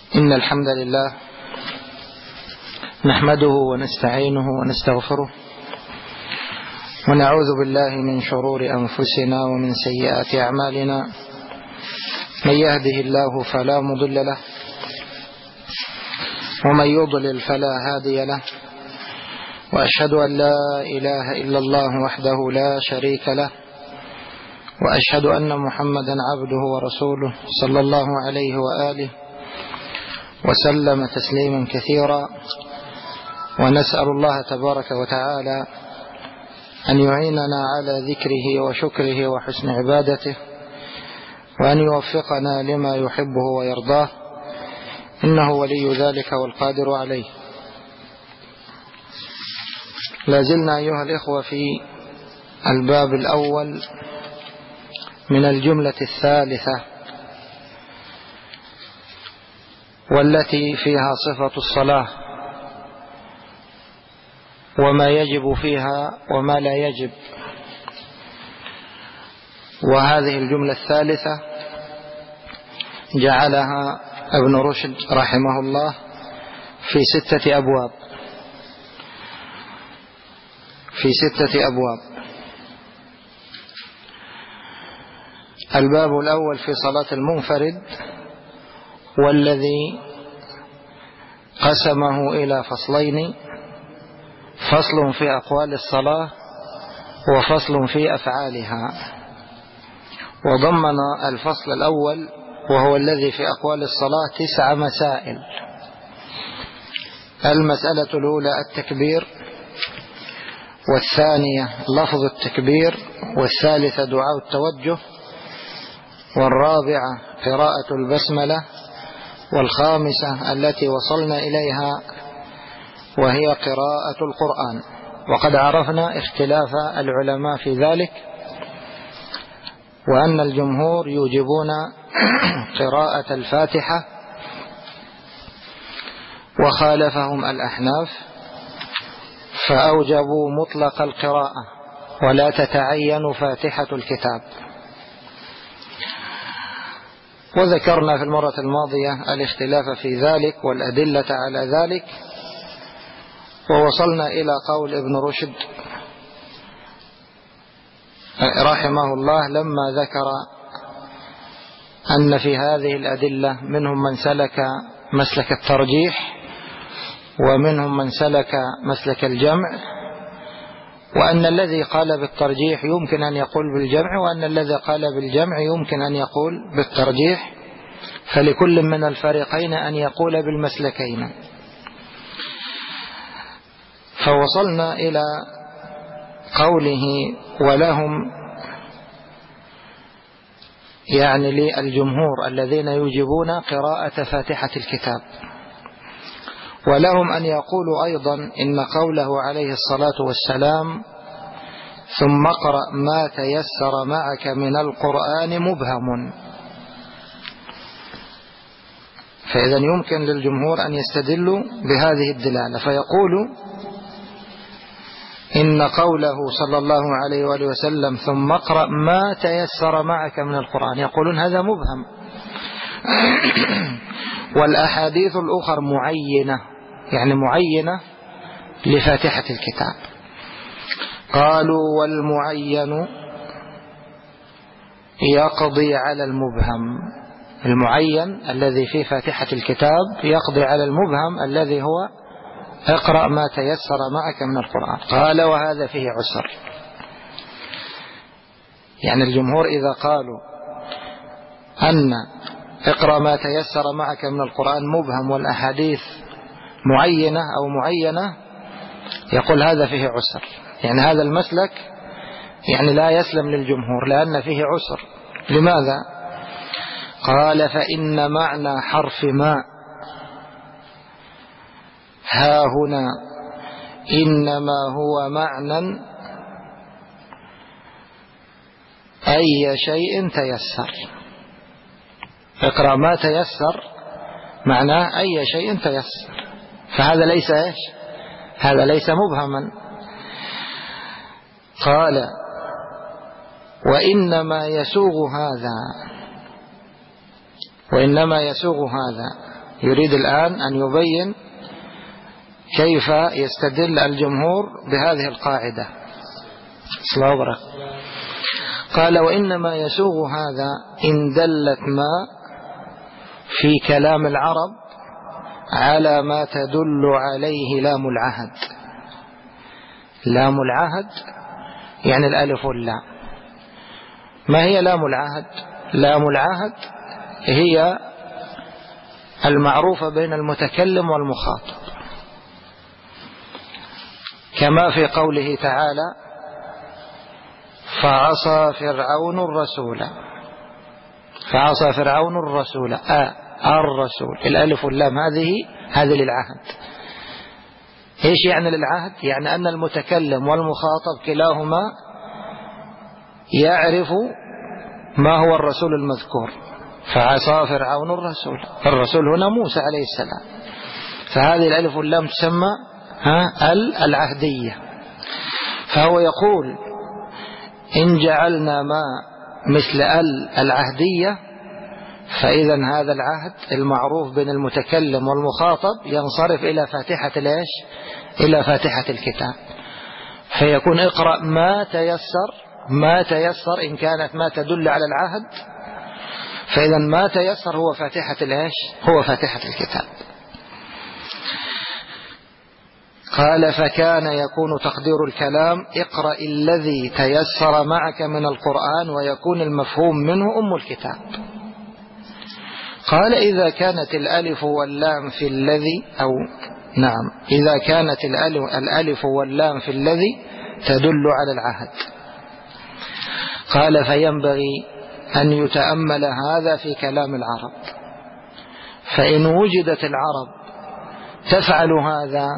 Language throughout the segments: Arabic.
إن الحمد لله نحمده ونستعينه ونستغفره ونعوذ بالله من شرور أنفسنا ومن سيئات أعمالنا. من يهده الله فلا مضل له ومن يضلل فلا هادي له، وأشهد أن لا إله إلا الله وحده لا شريك له، وأشهد أن محمدا عبده ورسوله صلى الله عليه وآله وسلم تسليما كثيرا. ونسأل الله تبارك وتعالى أن يعيننا على ذكره وشكره وحسن عبادته، وأن يوفقنا لما يحبه ويرضاه، إنه ولي ذلك والقادر عليه. لازلنا أيها الإخوة في الباب الأول من الجملة الثالثة، والتي فيها صفة الصلاة وما يجب فيها وما لا يجب. وهذه الجملة الثالثة جعلها ابن رشد رحمه الله في 6 أبواب، الباب الأول في صلاة المنفرد، والذي قسمه إلى فصلين: فصل في أقوال الصلاة وفصل في أفعالها. وضمن الفصل الأول وهو الذي في أقوال الصلاة 9 مسائل. المسألة الأولى التكبير، والثانية لفظ التكبير، والثالثة دعاء التوجه، والرابعة قراءة البسملة، والخامسة التي وصلنا إليها وهي قراءة القرآن. وقد عرفنا اختلاف العلماء في ذلك، وأن الجمهور يوجبون قراءة الفاتحة، وخالفهم الأحناف فأوجبوا مطلق القراءة ولا تتعين فاتحة الكتاب. وذكرنا في المرة الماضية الاختلاف في ذلك والأدلة على ذلك، ووصلنا إلى قول ابن رشد رحمه الله لما ذكر أن في هذه الأدلة منهم من سلك مسلك الترجيح، ومنهم من سلك مسلك الجمع، وأن الذي قال بالترجيح يمكن أن يقول بالجمع، وأن الذي قال بالجمع يمكن أن يقول بالترجيح، فلكل من الفريقين أن يقول بالمسلكين. فوصلنا إلى قوله: ولهم، يعني للجمهور الذين يوجبون قراءة فاتحة الكتاب، ولهم أن يقولوا أيضا إن قوله عليه الصلاة والسلام ثم اقرأ ما تيسر معك من القرآن مبهم. فإذا يمكن للجمهور أن يستدلوا بهذه الدلالة، فيقولوا إن قوله صلى الله عليه وآله وسلم ثم اقرأ ما تيسر معك من القرآن، يقولون هذا مبهم. والأحاديث الأخرى معينة، يعني معينة لفاتحة الكتاب. قالوا والمعين يقضي على المبهم، المعين الذي في فاتحة الكتاب يقضي على المبهم الذي هو اقرأ ما تيسر معك من القرآن. قال وهذا فيه عسر. يعني الجمهور إذا قالوا أن اقرأ ما تيسر معك من القرآن مبهم والأحاديث معينة أو معينة، يقول هذا فيه عسر، يعني هذا المسلك يعني لا يسلم للجمهور لأن فيه عسر. لماذا؟ قال فإن معنى حرف ما ها هنا إنما هو معنى أي شيء تيسر. اقرأ ما تيسر معناه أي شيء تيسر، فهذا ليس إيش؟ هذا ليس مبهما. قال وإنما يسوغ هذا يريد الآن أن يبين كيف يستدل الجمهور بهذه القاعدة. صلى. قال: وإنما يسوغ هذا إن دلت ما في كلام العرب على ما تدل عليه لام العهد. لام العهد يعني الألف واللام. ما هي لام العهد؟ لام العهد هي المعروفة بين المتكلم والمخاطب، كما في قوله تعالى: فعصى فرعون الرسول. فعصى فرعون الرسول. الرسول، الألف واللام هذه للعهد. إيش يعني للعهد؟ يعني أن المتكلم والمخاطب كلاهما يعرف ما هو الرسول المذكور. فعصى فرعون الرسول. الرسول هنا موسى عليه السلام. فهذه الألف واللام تسمى العهدية. فهو يقول: إن جعلنا ما مثل العهدية فإذا هذا العهد المعروف بين المتكلم والمخاطب ينصرف إلى فاتحة الإيش؟ إلى فاتحة الكتاب. فيكون اقرأ ما تيسر. ما تيسر إن كانت ما تدل على العهد، فإذا ما تيسر هو فاتحة الإيش؟ هو فاتحة الكتاب. قال: فكان يكون تقدير الكلام: اقرأ الذي تيسر معك من القرآن، ويكون المفهوم منه أم الكتاب. قال: إذا كانت الألف واللام في الذي، أو نعم، إذا كانت الألف واللام في الذي تدل على العهد. قال: فينبغي أن يتأمل هذا في كلام العرب، فإن وجدت العرب تفعل هذا،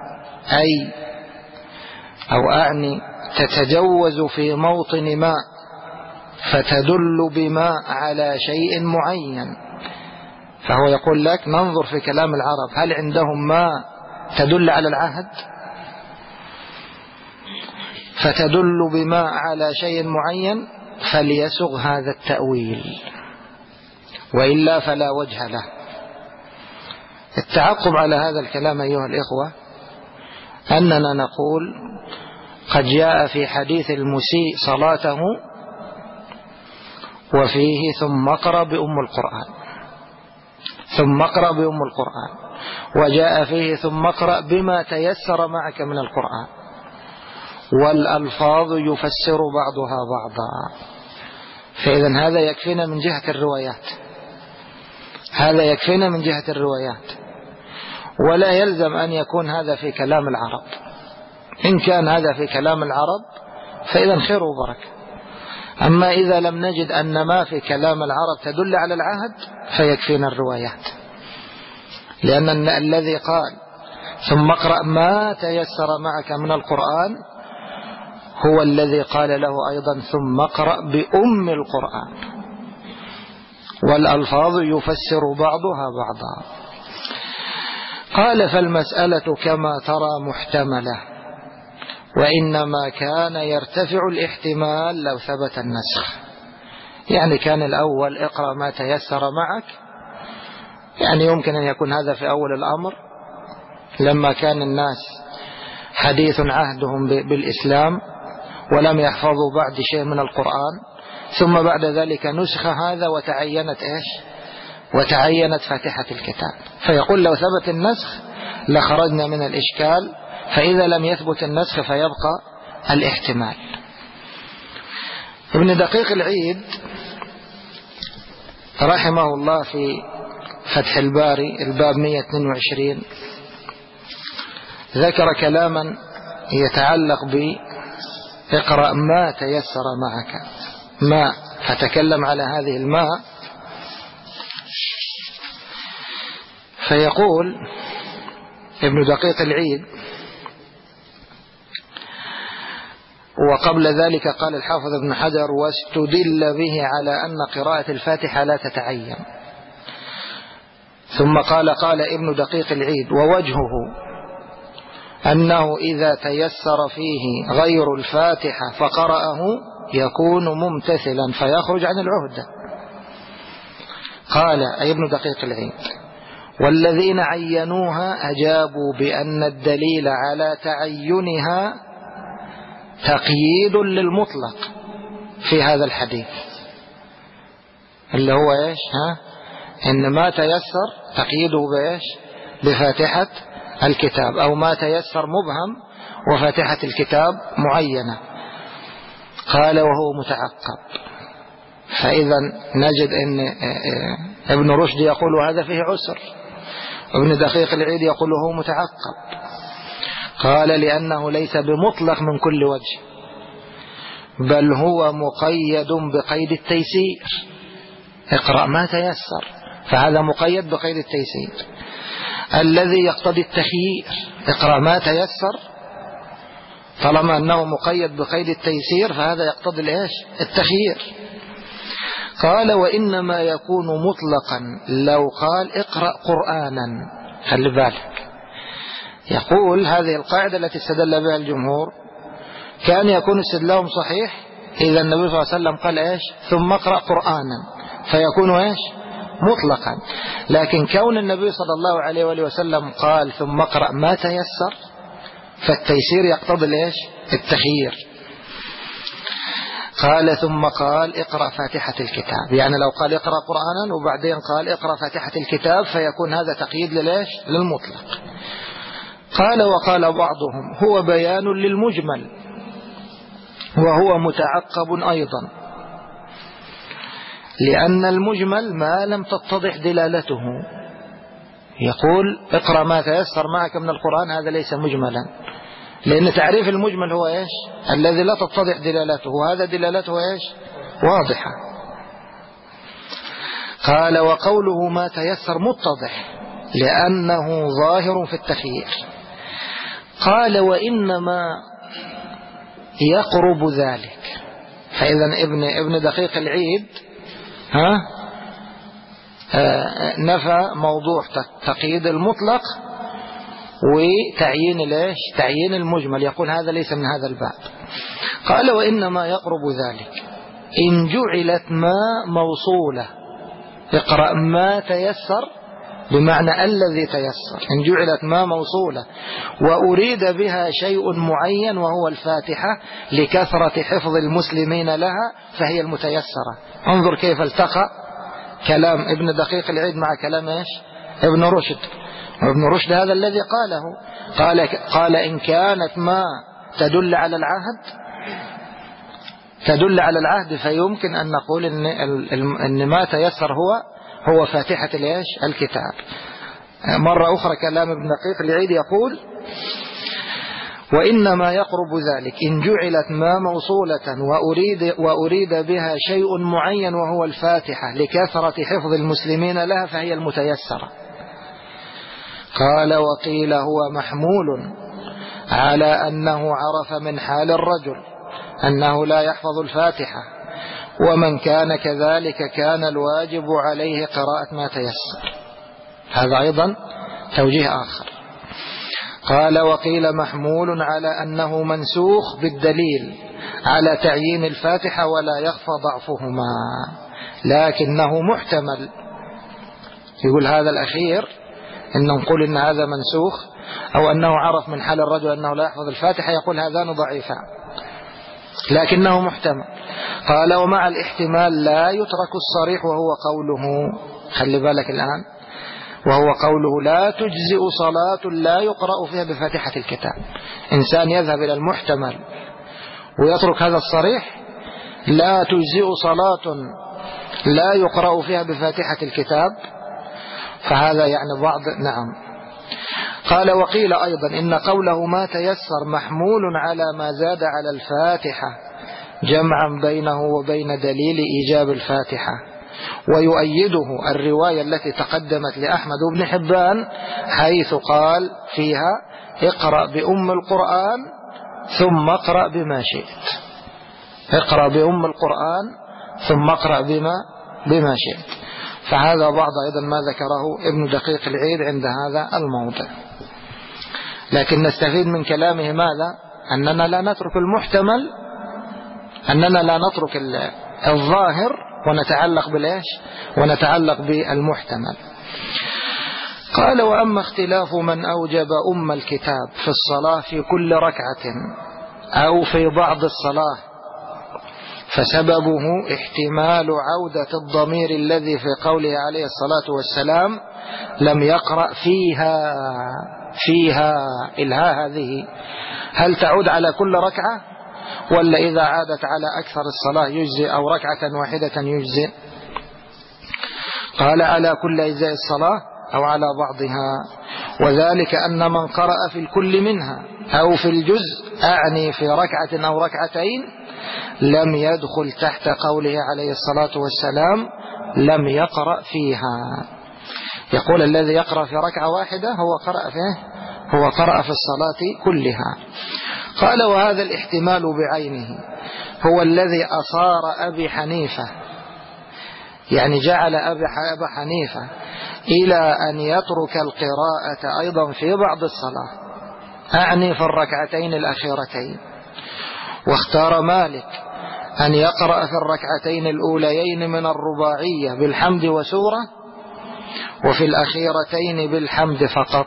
أعني تتجوز في موطن ما فتدل بما على شيء معين. فهو يقول لك: ننظر في كلام العرب هل عندهم ما تدل على العهد فتدل بما على شيء معين، فليسغ هذا التأويل، وإلا فلا وجه له. التعقب على هذا الكلام أيها الإخوة أننا نقول: قد جاء في حديث المسيء صلاته وفيه ثم اقرأ بأم القرآن، ثم اقرأ بأم القرآن، وجاء فيه ثم اقرأ بما تيسر معك من القرآن، والألفاظ يفسر بعضها بعضا. فإذا هذا يكفينا من جهة الروايات، هذا يكفينا من جهة الروايات، ولا يلزم أن يكون هذا في كلام العرب. إن كان هذا في كلام العرب فإذا خير وبركة. أما إذا لم نجد أن ما في كلام العرب تدل على العهد فيكفينا الروايات، لأن الذي قال ثم اقرأ ما تيسر معك من القرآن هو الذي قال له أيضا ثم اقرأ بأم القرآن، والألفاظ يفسر بعضها بعضا. قال: فالمسألة كما ترى محتملة، وإنما كان يرتفع الاحتمال لو ثبت النسخ. يعني كان الأول اقرأ ما تيسر معك، يعني يمكن أن يكون هذا في أول الأمر لما كان الناس حديث عهدهم بالإسلام ولم يحفظوا بعد شيء من القرآن، ثم بعد ذلك نسخ هذا وتعينت وتعينت فاتحة الكتاب. فيقول: لو ثبت النسخ لخرجنا من الإشكال، فإذا لم يثبت النسخ فيبقى الاحتمال. ابن دقيق العيد رحمه الله في فتح الباري الباب 122 ذكر كلاما يتعلق بإقرأ ما تيسر معك، ما، فتكلم على هذه الماء. فيقول ابن دقيق العيد: وقبل ذلك قال الحافظ ابن حجر: واستدل به على أن قراءة الفاتحة لا تتعين. ثم قال ابن دقيق العيد: ووجهه أنه إذا تيسر فيه غير الفاتحة فقرأه يكون ممتثلا فيخرج عن العهدة. قال أي ابن دقيق العيد: والذين عينوها أجابوا بأن الدليل على تعينها تقييد للمطلق في هذا الحديث، اللي هو إيش؟ إن ما تيسر تقييده بإيش؟ بفاتحة الكتاب، أو ما تيسر مبهم وفاتحة الكتاب معينة. قال وهو متعقب. فإذا نجد أن ابن رشد يقول هذا فيه عسر، ابن دقيق العيد يقول هو متعقب. قال لأنه ليس بمطلق من كل وجه، بل هو مقيد بقيد التيسير. اقرأ ما تيسر، فهذا مقيد بقيد التيسير الذي يقتضي التخيير. اقرأ ما تيسر، طالما أنه مقيد بقيد التيسير فهذا يقتضي الإيش؟ التخيير. قال وإنما يكون مطلقا لو قال اقرأ قرآنا. خلي بالك، يقول هذه القاعدة التي استدل بها الجمهور كان يكون استدلالهم صحيح إذا النبي صلى الله عليه وسلم قال إيش؟ ثم اقرأ قرآنا، فيكون إيش؟ مطلقا. لكن كون النبي صلى الله عليه وآله وسلم قال ثم اقرأ ما تيسر، فالتيسير يقتضي الإيش؟ التخيير. قال ثم قال اقرأ فاتحة الكتاب، يعني لو قال اقرأ قرآنا وبعدين قال اقرأ فاتحة الكتاب فيكون هذا تقييد للإيش؟ للمطلق. قال وقال بعضهم هو بيان للمجمل وهو متعقب أيضا، لأن المجمل ما لم تتضح دلالته. يقول اقرأ ما تيسر معك من القرآن، هذا ليس مجملا، لأن تعريف المجمل هو إيش؟ الذي لا تتضح دلالته، وهذا دلالته إيش؟ واضحة. قال وقوله ما تيسر متضح لأنه ظاهر في التخيير. قال وإنما يقرب ذلك. فإذا ابن دقيق العيد نفى موضوع تقييد المطلق وتعيين الإيش؟ تعيين المجمل، يقول هذا ليس من هذا الباب. قال وإنما يقرب ذلك إن جعلت ما موصولة. اقرأ ما تيسر بمعنى الذي تيسر، إن جعلت ما موصولة وأريد بها شيء معين وهو الفاتحة لكثرة حفظ المسلمين لها فهي المتيسرة. انظر كيف التقى كلام ابن دقيق العيد مع كلام إيش؟ ابن رشد. ابن رشد هذا الذي قال إن كانت ما تدل على العهد فيمكن أن نقول إن ما تيسر هو فاتحة الإيش؟ الكتاب. مرة أخرى كلام ابن دقيق العيد يقول وإنما يقرب ذلك إن جعلت ما موصولة وأريد بها شيء معين وهو الفاتحة لكثرة حفظ المسلمين لها فهي المتيسرة. قال وقيل هو محمول على أنه عرف من حال الرجل أنه لا يحفظ الفاتحة، ومن كان كذلك كان الواجب عليه قراءة ما تيسر. هذا أيضا توجيه آخر. قال وقيل محمول على أنه منسوخ بالدليل على تعيين الفاتحة ولا يخفى ضعفهما، لكنه محتمل. يقول هذا الأخير إن نقول إن هذا منسوخ أو أنه عرف من حال الرجل أنه لا يحفظ الفاتحة، يقول هذان ضعيفان لكنه محتمل. قال ومع الاحتمال لا يترك الصريح وهو قوله، خلي بالك الآن، وهو قوله لا تجزئ صلاة لا يقرأ فيها بفاتحة الكتاب. إنسان يذهب إلى المحتمل ويترك هذا الصريح، لا تجزئ صلاة لا يقرأ فيها بفاتحة الكتاب، فهذا يعني بعض. نعم. قال وقيل أيضا إن قوله ما تيسر محمول على ما زاد على الفاتحة جمعا بينه وبين دليل إيجاب الفاتحة، ويؤيده الرواية التي تقدمت لأحمد بن حبان حيث قال فيها اقرأ بأم القرآن ثم اقرأ بما شئت. اقرأ بأم القرآن ثم اقرأ بما شئت. فهذا بعض أيضا ما ذكره ابن دقيق العيد عند هذا الموضع. لكن نستفيد من كلامه ماذا؟ أننا لا نترك المحتمل، أننا لا نترك الظاهر ونتعلق بالإيش؟ ونتعلق بالمحتمل. قال: وأما اختلاف من أوجب الكتاب في الصلاة في كل ركعة أو في بعض الصلاة فسببه احتمال عودة الضمير الذي في قوله عليه الصلاة والسلام لم يقرأ فيها الهاء هذه هل تعود على كل ركعة ولا إذا عادت على أكثر الصلاة يجزئ أو ركعة واحدة يجزئ؟ قال: على كل أجزاء الصلاة أو على بعضها، وذلك أن من قرأ في الكل منها أو في الجزء أعني في ركعة أو ركعتين لم يدخل تحت قوله عليه الصلاة والسلام لم يقرأ فيها. يقول: الذي يقرأ في ركعة واحدة هو قرأ في الصلاة كلها. قال: وهذا الاحتمال بعينه هو الذي أصار أبي حنيفة، يعني جعل أبا حنيفة إلى أن يترك القراءة أيضا في بعض الصلاة، أعني في الركعتين الأخيرتين. واختار مالك أن يقرأ في الركعتين الأوليين من الرباعية بالحمد وسورة، وفي الأخيرتين بالحمد فقط.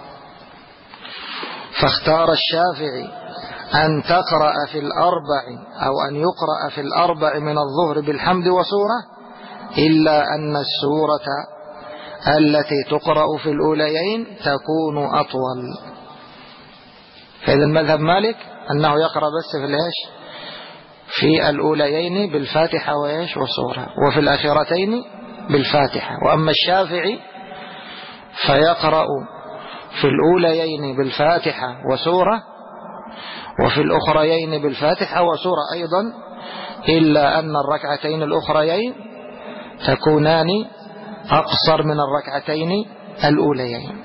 فاختار الشافعي أن تقرأ في الأربع أو أن يقرأ في الأربع من الظهر بالحمد وسورة، إلا أن السورة التي تقرأ في الأوليين تكون أطول. فإذا المذهب مالك أنه يقرأ بس في الأوليين بالفاتحة وسورة، وفي الأخيرتين بالفاتحة. وأما الشافعي فيقرأ في الأوليين بالفاتحة وسورة، وفي الأخريين بالفاتحة وسورة أيضا، إلا أن الركعتين الأخريين تكونان أقصر من الركعتين الأوليين.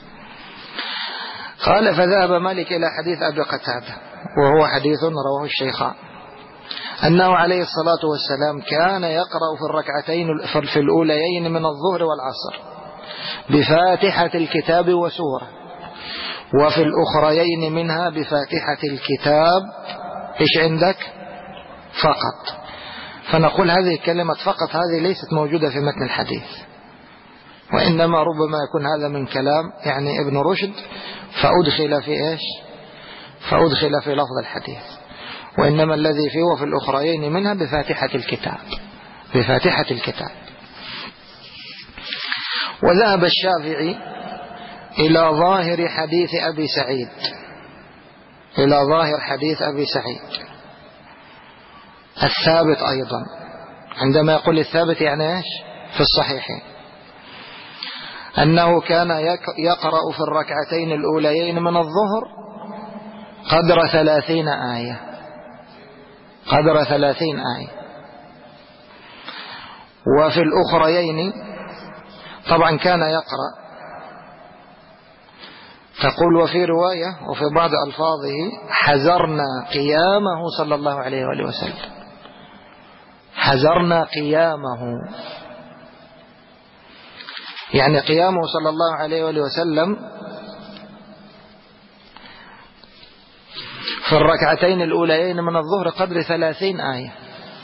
قال: فذهب مالك إلى حديث أبي قتادة، وهو حديث رواه الشيخان، أنه عليه الصلاة والسلام كان يقرأ في الركعتين في الأوليين من الظهر والعصر بفاتحة الكتاب وسورة، وفي الأخريين منها بفاتحة الكتاب إيش عندك؟ فقط. فنقول هذه كلمة فقط هذه ليست موجودة في متن الحديث، وإنما ربما يكون هذا من كلام يعني ابن رشد فأدخل في لفظ الحديث، وإنما الذي فيه وفي الأخريين منها بفاتحة الكتاب. وذهب الشافعي إلى ظاهر حديث أبي سعيد الثابت أيضا. عندما يقول الثابت يعني إيش؟ في الصحيحين، أنه كان يقرأ في الركعتين الأوليين من الظهر قدر 30 آية، وفي الأخريين طبعا كان يقرأ، تقول وفي رواية وفي بعض ألفاظه حذرنا قيامه صلى الله عليه وآله وسلم، حذرنا قيامه، يعني قيامه صلى الله عليه وآله وسلم في الركعتين الأوليين من الظهر قدر 30 آية.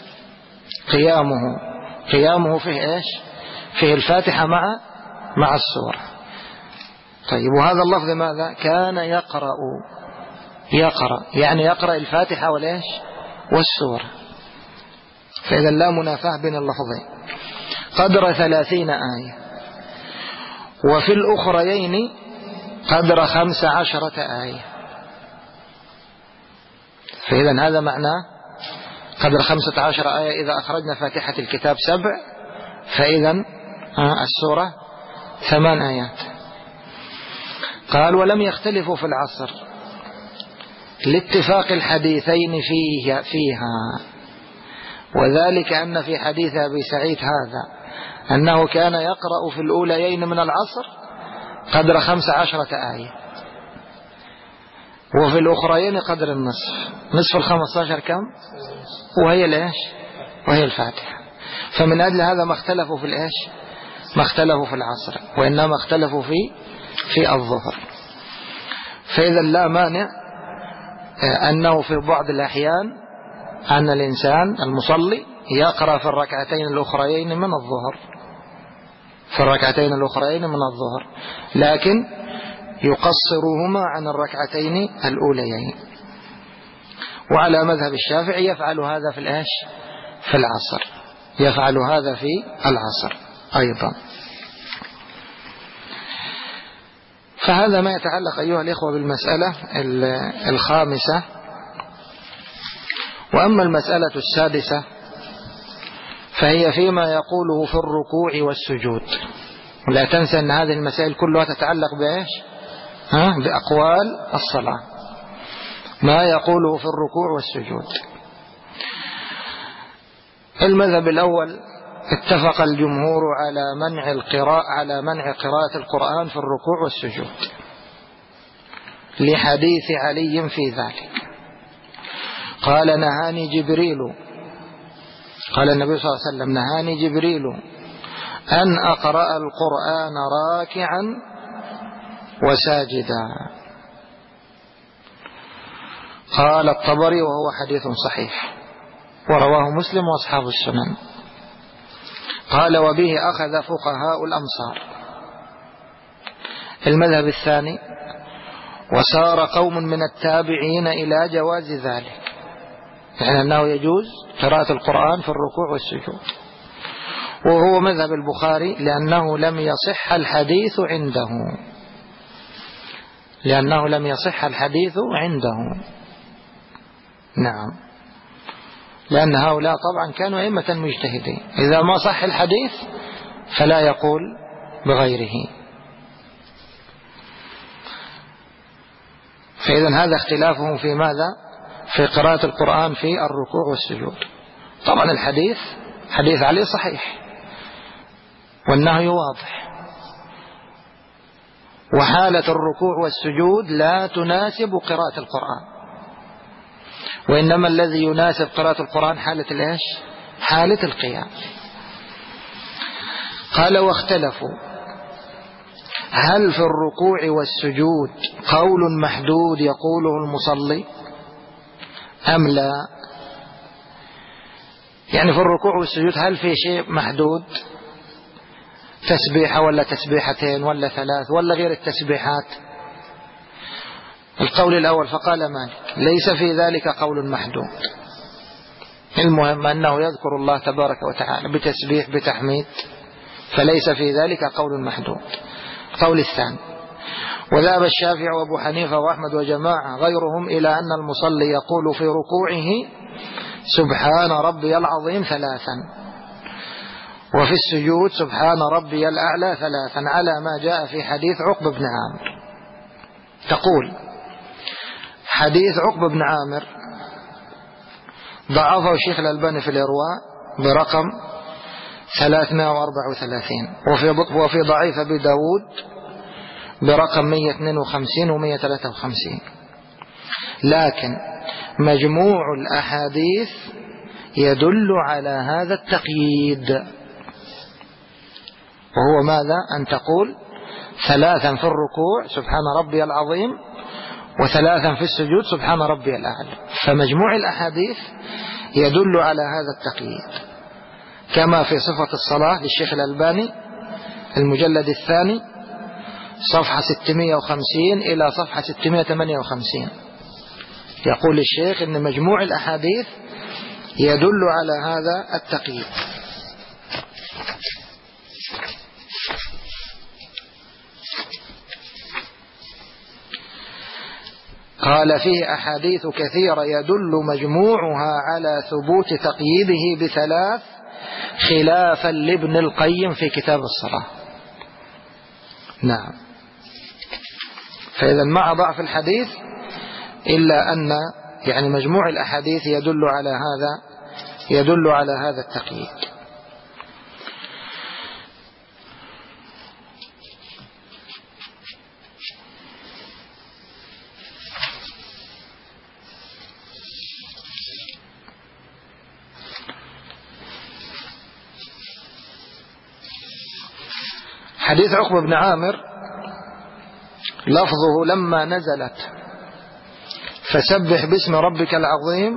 قيامه فيه إيش؟ فيه الفاتحة مع السورة. طيب، وهذا اللفظ ماذا؟ كان يقرأ، يعني يقرأ الفاتحة والسورة. فإذا لا منافاة بين اللفظين. قدر 30 آية، وفي الأخريين قدر 15 آية. فإذا هذا معناه قدر 15 آية إذا أخرجنا فاتحة الكتاب 7، فإذا السورة 8 آيات. قال: ولم يختلفوا في العصر لاتفاق الحديثين فيها، وذلك أن في حديث أبي سعيد هذا أنه كان يقرأ في الأوليين من العصر قدر 15 آية، وفي الأخرين قدر نصف 15 كم؟ وهي الفاتحة. فمن أجل هذا ما اختلفوا في العصر، وإنما اختلفوا في الظهر. فإذا لا مانع أنه في بعض الأحيان أن الإنسان المصلي يقرأ في الركعتين الأخريين من الظهر، في الركعتين الأخرين من الظهر، لكن يقصرهما عن الركعتين الأوليين. وعلى مذهب الشافعي يفعل هذا في العصر، يفعل هذا في العصر أيضا. فهذا ما يتعلق أيها الإخوة بالمسألة الخامسة. وأما المسألة السادسة فهي فيما يقوله في الركوع والسجود. لا تنسى أن هذه المسائل كلها تتعلق بإيش؟ بأقوال الصلاة، ما يقوله في الركوع والسجود. المذهب الأول اتفق الجمهور على منع قراءة القرآن في الركوع والسجود لحديث علي في ذلك. قال نهاني جبريل، قال النبي صلى الله عليه وسلم نهاني جبريل أن أقرأ القرآن راكعا وساجدا. قال الطبري وهو حديث صحيح، ورواه مسلم وأصحاب السنن. قال وبه أخذ فقهاء الأمصار. المذهب الثاني وسار قوم من التابعين إلى جواز ذلك، يعني أنه يجوز قراءة القرآن في الركوع والسجود، وهو مذهب البخاري لأنه لم يصح الحديث عنده، نعم، لأن هؤلاء طبعا كانوا أئمة مجتهدين، إذا ما صح الحديث فلا يقول بغيره. فإذا هذا اختلافهم في ماذا؟ في قراءة القرآن في الركوع والسجود. طبعا الحديث حديث علي صحيح والنهي واضح، وحالة الركوع والسجود لا تناسب قراءة القرآن، وإنما الذي يناسب قراءة القرآن حالة القيام. قال واختلفوا هل في الركوع والسجود قول محدود يقوله المصلي أم لا؟ يعني في الركوع والسجود هل في شيء محدود، تسبيحة ولا تسبيحتين ولا ثلاث ولا غير التسبيحات؟ القول الأول فقال مالك ليس في ذلك قول محدود، المهم أنه يذكر الله تبارك وتعالى بتسبيح بتحميد، فليس في ذلك قول محدود. القول الثاني وذهب الشافعي وابو حنيفة وأحمد وجماعة غيرهم إلى أن المصلي يقول في ركوعه سبحان ربي العظيم 3، وفي السجود سبحان ربي الأعلى 3، على ما جاء في حديث عقبة بن عامر. تقول حديث عقبة بن عامر ضعفه الشيخ الألباني في الإرواء برقم 334، وفي ضعيف أبي داود برقم 152 و153. لكن مجموع الأحاديث يدل على هذا التقييد، وهو ماذا؟ أن تقول 3 في الركوع سبحان ربي العظيم، و3 في السجود سبحان ربي الأعلى. فمجموع الأحاديث يدل على هذا التقييد، كما في صفة الصلاة للشيخ الألباني المجلد الثاني صفحة 650 إلى صفحة 658، يقول الشيخ إن مجموع الأحاديث يدل على هذا التقييد. قال فيه أحاديث كثيرة يدل مجموعها على ثبوت تقييده ب3 خلافا لابن القيم في كتاب الصلاة. نعم، فإذا مع ضعف الحديث إلا أن يعني مجموع الأحاديث يدل على هذا التقييد. حديث عقبة بن عامر لفظه لما نزلت فسبح باسم ربك العظيم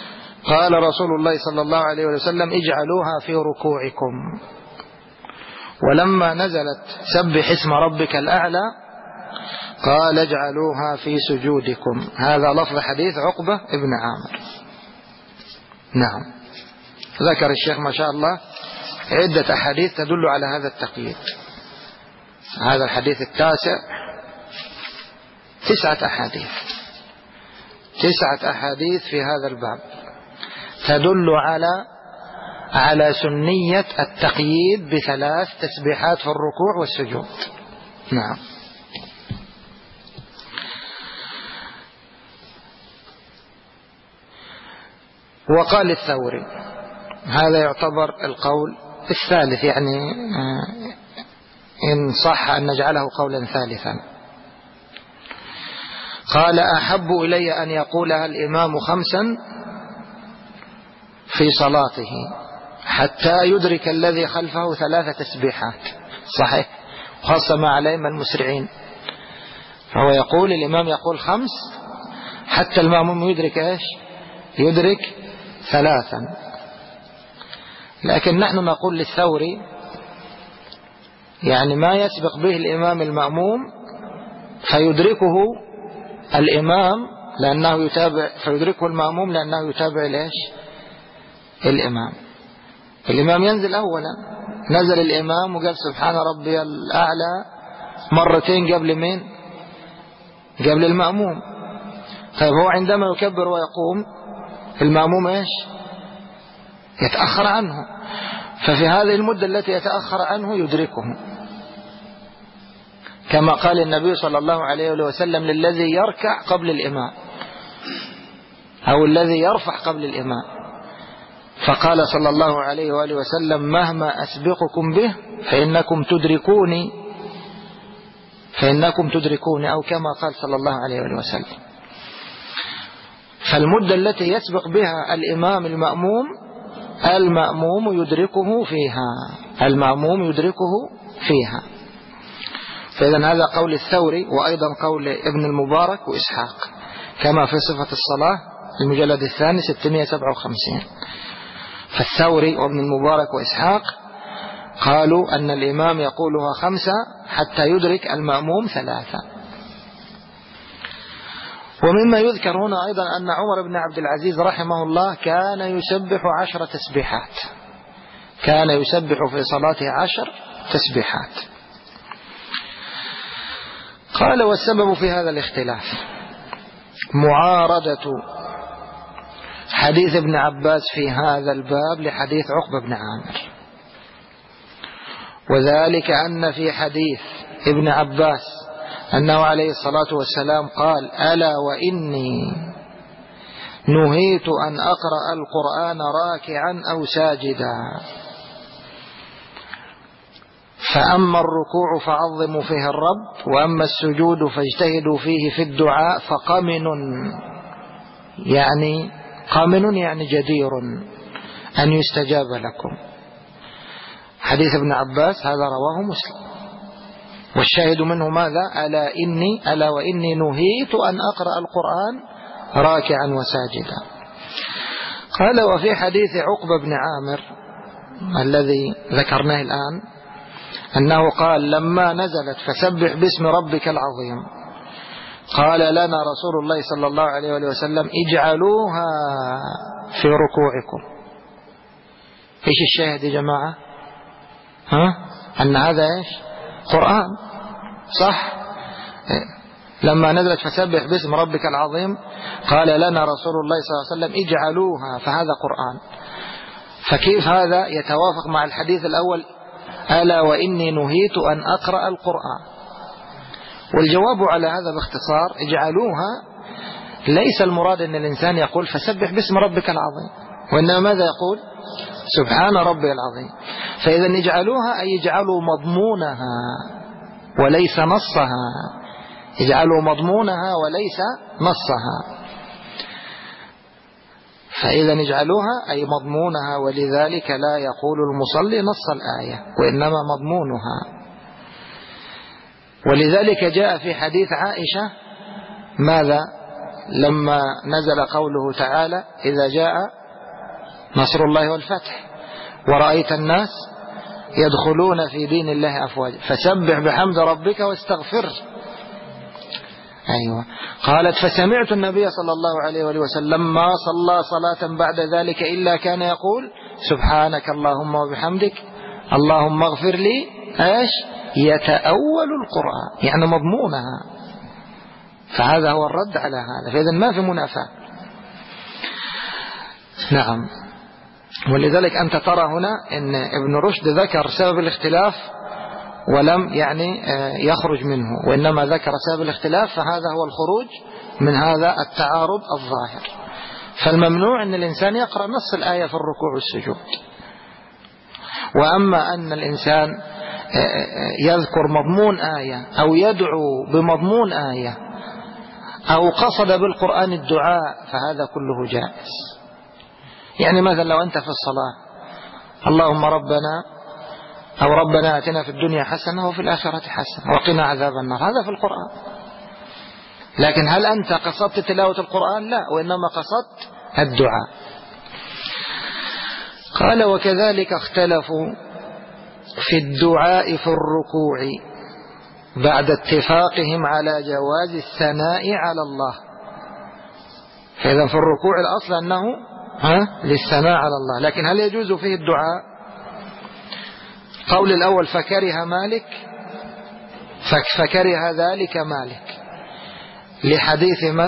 قال رسول الله صلى الله عليه وسلم اجعلوها في ركوعكم، ولما نزلت سبح اسم ربك الأعلى قال اجعلوها في سجودكم. هذا لفظ حديث عقبة ابن عامر. نعم، ذكر الشيخ ما شاء الله عدة أحاديث تدل على هذا التقييد. هذا الحديث التاسع 9 أحاديث في هذا الباب تدل على سنية التقييد ب3 تسبيحات في الركوع والسجود. نعم. وقال الثوري، هذا يعتبر القول الثالث، يعني إن صح أن نجعله قولا ثالثا. قال أحب إلي أن يقولها الإمام 5 في صلاته حتى يدرك الذي خلفه 3 تسبيحات. صحيح، خاصة مع الأئمة المسرعين، فهو يقول الإمام يقول 5 حتى المأموم يدرك إيش؟ يدرك 3. لكن نحن نقول للثوري يعني ما يسبق به الإمام المأموم فيدركه الإمام لأنه يتابع، فيدركه المأموم لأنه يتابع ليش؟ الإمام. الإمام ينزل أولا، نزل الإمام وقال سبحان ربي الأعلى مرتين قبل مين؟ قبل المأموم. طيب هو عندما يكبر ويقوم المأموم إيش؟ يتأخر عنه، ففي هذه المدة التي يتأخر عنه يدركه، كما قال النبي صلى الله عليه وسلم للذي يركع قبل الإمام أو الذي يرفع قبل الإمام، فقال صلى الله عليه وآله وسلم مهما أسبقكم به فإنكم تدركوني أو كما قال صلى الله عليه وآله وسلم. فالمدة التي يسبق بها الإمام المأموم يدركه فيها. فإذا هذا قول الثوري، وأيضا قول ابن المبارك وإسحاق كما في صفة الصلاة المجلد 2 657. فالثوري وابن المبارك وإسحاق قالوا أن الإمام يقولها 5 حتى يدرك المأموم 3. ومما يذكر هنا أيضا أن عمر بن عبد العزيز رحمه الله كان يسبح 10 تسبيحات، كان يسبح في صلاته 10 تسبيحات. قال والسبب في هذا الاختلاف معارضة حديث ابن عباس في هذا الباب لحديث عقبة بن عامر، وذلك أن في حديث ابن عباس أنه عليه الصلاة والسلام قال ألا وإني نهيت أن أقرأ القرآن راكعا أو ساجدا، فأما الركوع فعظموا فيه الرب، وأما السجود فاجتهدوا فيه في الدعاء، فقمن يعني جدير أن يستجاب لكم. حديث ابن عباس هذا رواه مسلم، والشاهد منه ماذا؟ ألا وإني نهيت أن أقرأ القرآن راكعا وساجدا. قال وفي حديث عقبة بن عامر الذي ذكرناه الآن أنه قال لما نزلت فسبح باسم ربك العظيم قال لنا رسول الله صلى الله عليه وسلم اجعلوها في ركوعكم. ايش الشاهد يا جماعة؟ أن هذا ايش؟ قرآن، صح؟ لما نزلت فسبح باسم ربك العظيم قال لنا رسول الله صلى الله عليه وسلم اجعلوها، فهذا قرآن. فكيف هذا يتوافق مع الحديث الأول ألا وإني نهيت أن أقرأ القرآن؟ والجواب على هذا باختصار اجعلوها ليس المراد أن الإنسان يقول فسبح باسم ربك العظيم، وإنما ماذا يقول؟ سبحان ربي العظيم. فإذا اجعلوها أي اجعلوا مضمونها وليس نصها، اجعلوا مضمونها وليس نصها. فإذا اجعلوها أي مضمونها، ولذلك لا يقول المصلي نص الآية وإنما مضمونها. ولذلك جاء في حديث عائشة ماذا؟ لما نزل قوله تعالى إذا جاء نصر الله والفتح ورأيت الناس يدخلون في دين الله أفواجا فسبح بحمد ربك واستغفر. أيوة. قالت فسمعت النبي صلى الله عليه وآله وسلم ما صلى صلاة بعد ذلك إلا كان يقول سبحانك اللهم وبحمدك اللهم اغفر لي ايش يتأول القرآن، يعني مضمونها. فهذا هو الرد على هذا، فإذا ما في منافاة. نعم. ولذلك أنت ترى هنا أن ابن رشد ذكر سبب الاختلاف ولم يعني يخرج منه، وإنما ذكر سبب الاختلاف، فهذا هو الخروج من هذا التعارض الظاهر. فالممنوع أن الإنسان يقرأ نص الآية في الركوع والسجود. وأما أن الإنسان يذكر مضمون آية أو يدعو بمضمون آية أو قصد بالقرآن الدعاء فهذا كله جائز. يعني مثلا لو أنت في الصلاة اللهم ربنا أو ربنا آتنا في الدنيا حسنة وفي الآخرة حسنة وقنا عذاب النار، هذا في القرآن. لكن هل أنت قصدت تلاوة القرآن؟ لا، وإنما قصدت الدعاء. قال وكذلك اختلفوا في الدعاء في الركوع بعد اتفاقهم على جواز الثناء على الله. فإذا في الركوع الأصل أنه للثناء على الله، لكن هل يجوز فيه الدعاء؟ قول الأول فكره مالك فكره ذلك مالك لحديث من؟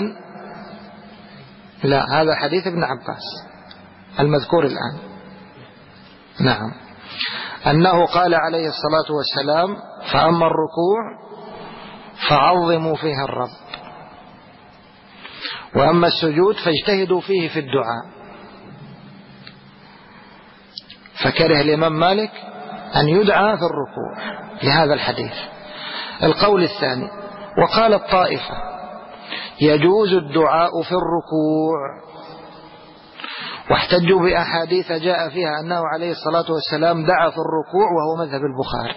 لا، هذا حديث ابن عباس المذكور الآن. نعم. أنه قال عليه الصلاة والسلام فأما الركوع فعظموا فيها الرب، وأما السجود فاجتهدوا فيه في الدعاء. فكره الإمام مالك أن يدعى في الركوع لهذا الحديث. القول الثاني وقال الطائفة يجوز الدعاء في الركوع، واحتجوا بأحاديث جاء فيها أنه عليه الصلاة والسلام دعا في الركوع وهو مذهب البخاري.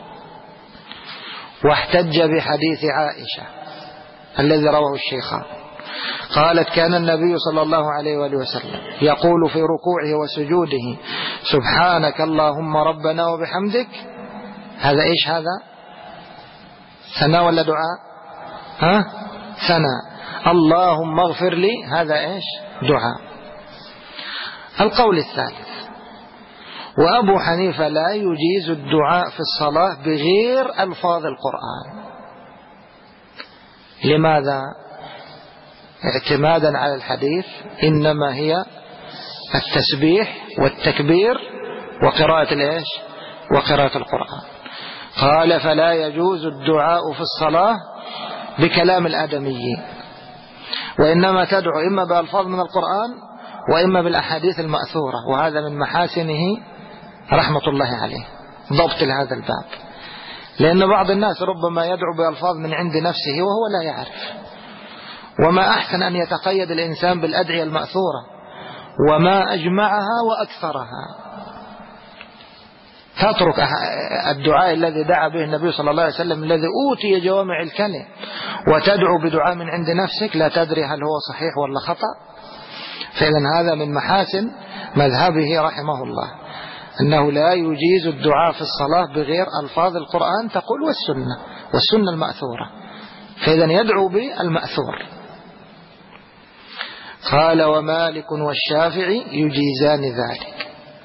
واحتج بحديث عائشة الذي رواه الشيخان قالت كان النبي صلى الله عليه وآله وسلم يقول في ركوعه وسجوده سبحانك اللهم ربنا وبحمدك. هذا إيش؟ هذا ثناء ولا دعاء؟ ثناء. اللهم اغفر لي، هذا إيش؟ دعاء. القول الثالث وأبو حنيفة لا يجيز الدعاء في الصلاة بغير ألفاظ القرآن. لماذا؟ اعتمادا على الحديث إنما هي التسبيح والتكبير وقراءة الإيش؟ وقراءة القرآن. قال فلا يجوز الدعاء في الصلاة بكلام الآدميين، وإنما تدعو إما بألفاظ من القرآن وإما بالأحاديث المأثورة، وهذا من محاسنه رحمة الله عليه ضبط هذا الباب. لأن بعض الناس ربما يدعو بألفاظ من عند نفسه وهو لا يعرف. وما أحسن أن يتقيد الإنسان بالأدعية المأثورة وما أجمعها وأكثرها. تترك الدعاء الذي دعا به النبي صلى الله عليه وسلم الذي أوتي جوامع الكلم وتدعو بدعاء من عند نفسك لا تدري هل هو صحيح ولا خطأ. فإذا هذا من محاسن مذهبه رحمه الله أنه لا يجيز الدعاء في الصلاة بغير ألفاظ القرآن تقول والسنة المأثورة، فإذا يدعو بالمأثور. قال ومالك والشافعي يجيزان ذلك،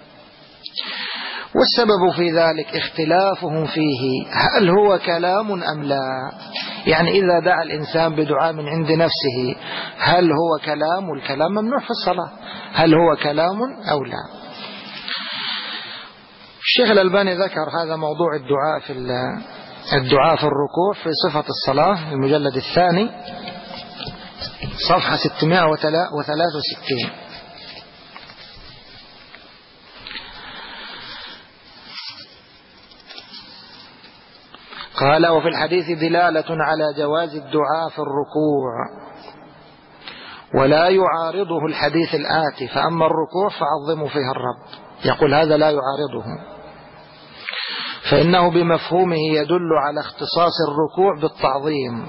والسبب في ذلك اختلافهم فيه هل هو كلام أم لا. يعني إذا دعا الإنسان بدعاء من عند نفسه هل هو كلام؟ والكلام ممنوع في الصلاة، هل هو كلام أو لا. الشيخ الألباني ذكر هذا موضوع الدعاء في الركوع في صفة الصلاة المجلد الثاني صفحة 663. قال وفي الحديث دلالة على جواز الدعاء في الركوع ولا يعارضه الحديث الآتي فأما الركوع فعظموا فيها الرب. يقول هذا لا يعارضه، فإنه بمفهومه يدل على اختصاص الركوع بالتعظيم.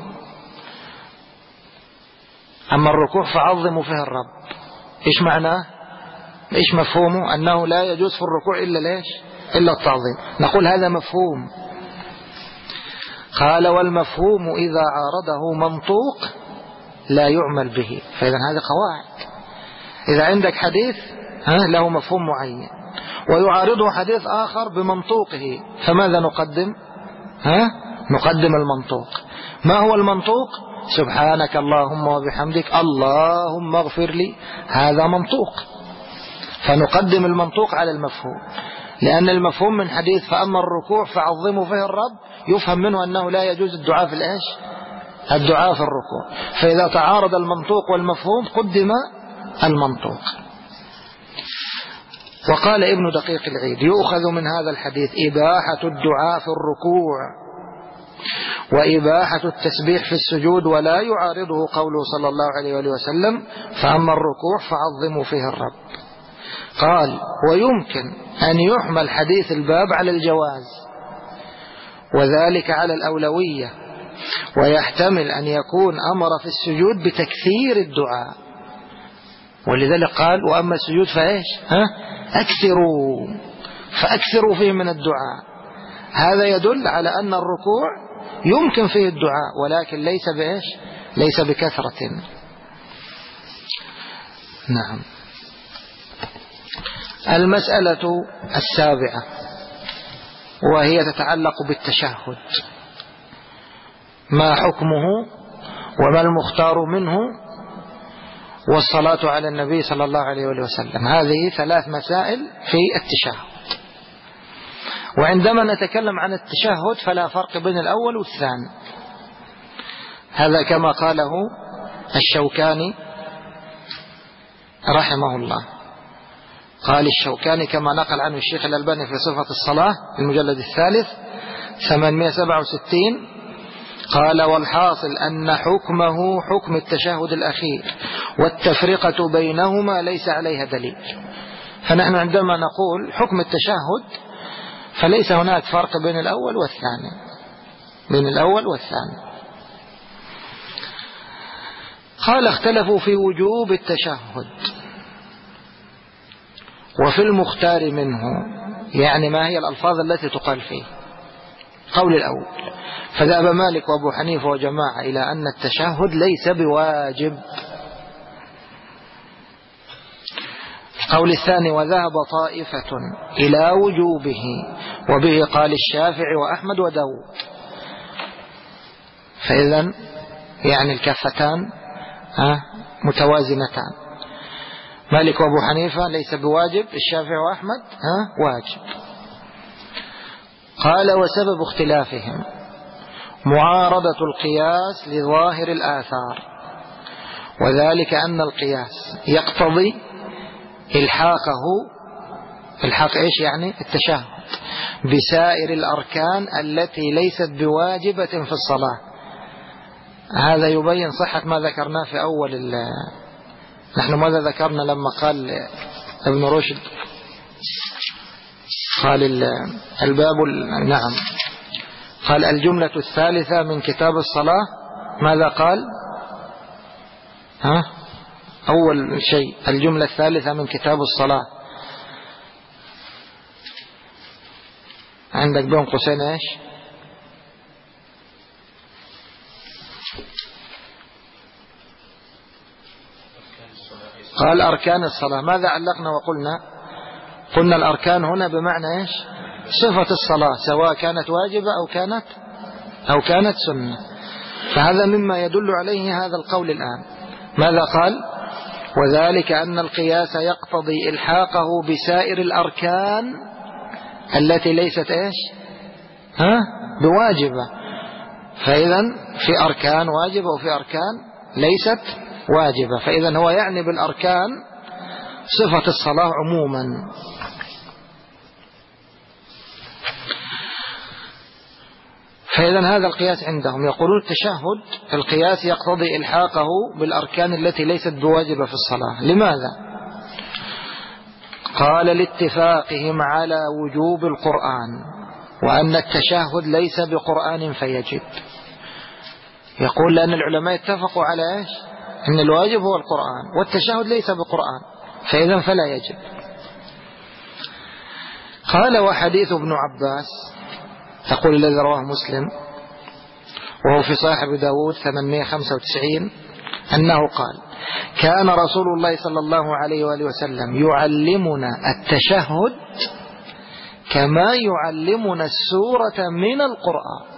أما الركوع فعظموا فيها الرب، إيش معناه؟ إيش مفهومه؟ أنه لا يجوز في الركوع إلا ليش؟ إلا التعظيم. نقول هذا مفهوم. قال والمفهوم إذا عارضه منطوق لا يعمل به. فإذا هذه قواعد. إذا عندك حديث له مفهوم معين ويعارضه حديث آخر بمنطوقه، فماذا نقدم؟ نقدم المنطوق. ما هو المنطوق؟ سبحانك اللهم وبحمدك اللهم اغفر لي، هذا منطوق، فنقدم المنطوق على المفهوم. لأن المفهوم من حديث فأما الركوع فعظموا فيه الرب يفهم منه أنه لا يجوز الدعاء في الإيش؟ الدعاء في الركوع. فإذا تعارض المنطوق والمفهوم قدم المنطوق. وقال ابن دقيق العيد يؤخذ من هذا الحديث إباحة الدعاء في الركوع وإباحة التسبيح في السجود، ولا يعارضه قوله صلى الله عليه وآله وسلم فأما الركوع فعظموا فيه الرب. قال ويمكن أن يحمل حديث الباب على الجواز وذلك على الأولوية، ويحتمل أن يكون أمر في السجود بتكثير الدعاء، ولذلك قال وأما السجود فإيش؟ أكثروا، فأكثروا فيه من الدعاء. هذا يدل على أن الركوع يمكن فيه الدعاء ولكن ليس بإيش؟ ليس بكثرة. نعم. المسألة السابعة وهي تتعلق بالتشهد، ما حكمه وما المختار منه والصلاة على النبي صلى الله عليه وسلم. هذه 3 مسائل في التشهد. وعندما نتكلم عن التشهد فلا فرق بين الأول والثاني، هذا كما قاله الشوكاني رحمه الله. قال الشوكاني كما نقل عنه الشيخ الألباني في صفة الصلاة المجلد 3 867، قال والحاصل أن حكمه حكم التشهد الأخير والتفرقة بينهما ليس عليها دليل. فنحن عندما نقول حكم التشهد فليس هناك فرق بين الأول والثاني. قال اختلفوا في وجوب التشهد وفي المختار منه، يعني ما هي الألفاظ التي تقال فيه. قول الأول فذهب مالك وأبو حنيفة وجماعة إلى أن التشهد ليس بواجب. القول الثاني وذهب طائفة إلى وجوبه، وبه قال الشافعي وأحمد وداود. فإذا يعني الكفتان متوازنتان. مالك وأبو حنيفة ليس بواجب، الشافعي وأحمد واجب. قال وسبب اختلافهم معارضة القياس لظاهر الآثار، وذلك أن القياس يقتضي الحاق إيش يعني التشهد بسائر الأركان التي ليست بواجبة في الصلاة. هذا يبين صحة ما ذكرناه في أول نحن ماذا ذكرنا لما قال ابن رشد قال الباب نعم قال الجملة الثالثة من كتاب الصلاة، ماذا قال؟ أول شيء الجملة الثالثة من كتاب الصلاة، عندك بين قوسين ايش؟ قال أركان الصلاة. ماذا علقنا وقلنا؟ قلنا الأركان هنا بمعنى ايش؟ صفة الصلاة، سواء كانت واجبة أو كانت سنة. فهذا مما يدل عليه هذا القول الآن. ماذا قال؟ وذلك أن القياس يقتضي إلحاقه بسائر الأركان التي ليست ايش؟ بواجبة. فإذا في أركان واجبة وفي أركان ليست واجبة، فإذا هو يعني بالأركان صفة الصلاة عموما. فإذا هذا القياس عندهم، يقولون التشهد القياس يقتضي إلحاقه بالأركان التي ليست بواجبة في الصلاة. لماذا؟ قال لاتفاقهم على وجوب القرآن وأن التشهد ليس بقرآن فيجب. يقول لأن العلماء اتفقوا على إيش؟ أن الواجب هو القرآن والتشهد ليس بقرآن، فإذا فلا يجب. قال وحديث ابن عباس، تقول الذي رواه مسلم وهو في صحيح أبي داود 895، أنه قال كان رسول الله صلى الله عليه وآله وسلم يعلمنا التشهد كما يعلمنا السورة من القرآن.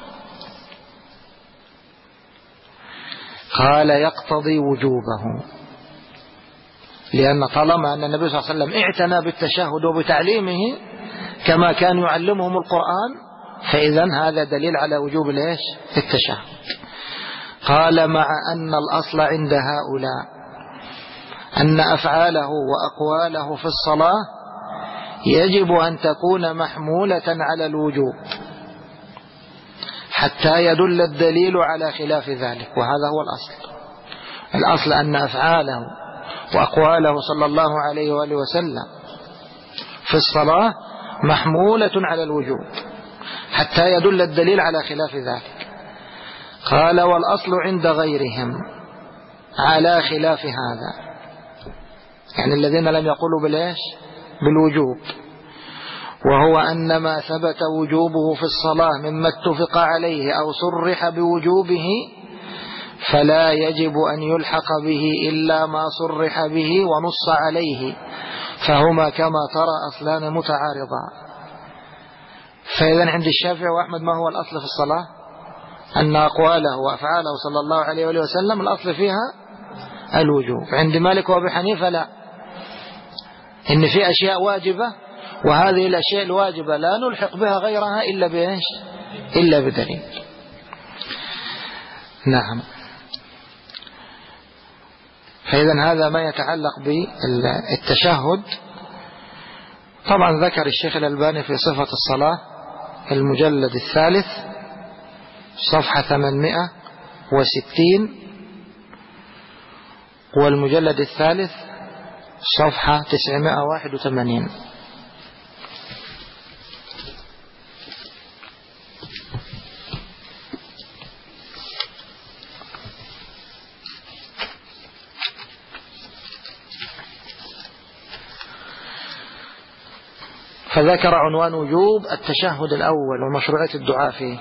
قال يقتضي وجوبه، لأن طالما أن النبي صلى الله عليه وسلم اعتنى بالتشهد وبتعليمه كما كان يعلمهم القرآن، فإذن هذا دليل على وجوب التشهد. قال مع أن الأصل عند هؤلاء أن أفعاله وأقواله في الصلاة يجب أن تكون محمولة على الوجوب حتى يدل الدليل على خلاف ذلك، وهذا هو الأصل. الأصل أن أفعاله وأقواله صلى الله عليه وآله وسلم في الصلاة محمولة على الوجوب حتى يدل الدليل على خلاف ذلك. قال والأصل عند غيرهم على خلاف هذا، يعني الذين لم يقولوا بالوجوب، وهو أن ما ثبت وجوبه في الصلاة مما اتفق عليه أو صرح بوجوبه فلا يجب أن يلحق به إلا ما صرح به ونص عليه، فهما كما ترى أصلان متعارضان. فإذا عند الشافعي وأحمد ما هو الأصل في الصلاة؟ أن أقواله وأفعاله صلى الله عليه وسلم الأصل فيها الوجوب. عند مالك وأبي حنيفة لا، إن في أشياء واجبة، وهذه الأشياء الواجبة لا نلحق بها غيرها إلا بدليل. نعم. فإذا هذا ما يتعلق بالتشهد. طبعا ذكر الشيخ الألباني في صفة الصلاة المجلد 3 صفحة 860، والمجلد 3 صفحة 981. فذكر عنوان وجوب التشهد الأول ومشروعية الدعاء فيه.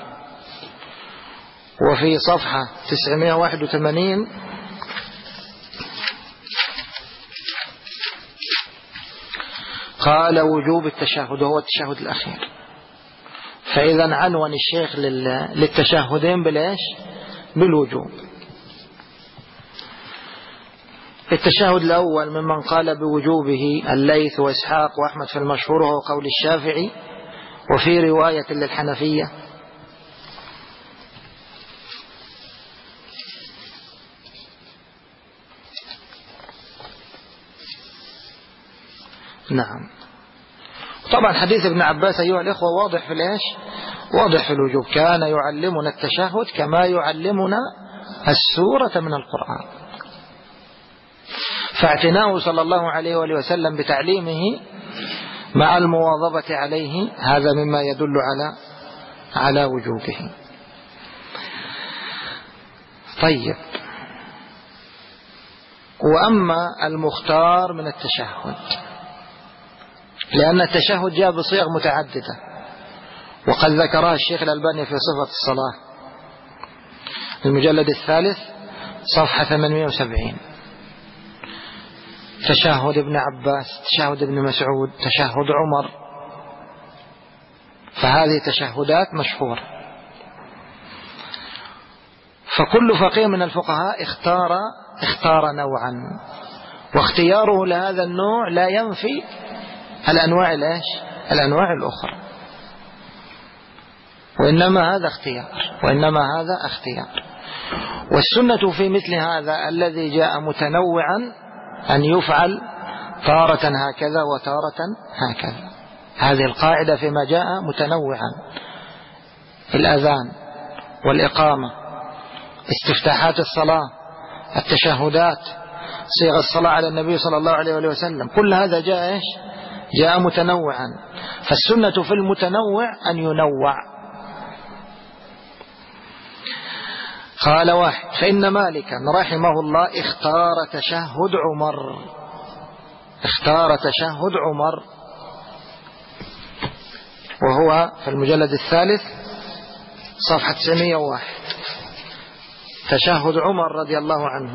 وفي صفحة 981 قال وجوب التشهد وهو التشهد الأخير. فإذا عنوان الشيخ للتشهدين بالوجوب. التشهد الأول ممن قال بوجوبه الليث وإسحاق وأحمد في المشهور وهو قول الشافعي، وفي رواية للحنفية. نعم. طبعا حديث ابن عباس أيها الإخوة واضح واضح في الوجوب. كان يعلمنا التشهد كما يعلمنا السورة من القرآن. فاعتناؤه صلى الله عليه وآله وسلم بتعليمه مع المواظبة عليه هذا مما يدل على وجوبه. طيب، وأما المختار من التشهد، لأن التشهد جاء بصيغ متعددة وقد ذكرها الشيخ الألباني في صفة الصلاة المجلد 3 صفحة 870. تشهد ابن عباس، تشهد ابن مسعود، تشهد عمر، فهذه تشهدات مشهورة. فكل فقيه من الفقهاء اختار نوعا، واختياره لهذا النوع لا ينفي الأنواع الأخرى، وإنما هذا اختيار. والسنة في مثل هذا الذي جاء متنوعا أن يفعل تارة هكذا وتارة هكذا. هذه القاعدة فيما جاء متنوعا: الأذان والإقامة، استفتاحات الصلاة، التشهدات، صيغ الصلاة على النبي صلى الله عليه وسلم، كل هذا جاء متنوعا. فالسنة في المتنوع أن ينوع. قال واحد: فإن مالكا رحمه الله اختار تشهد عمر. وهو في المجلد الثالث صفحة 901، تشهد عمر رضي الله عنه،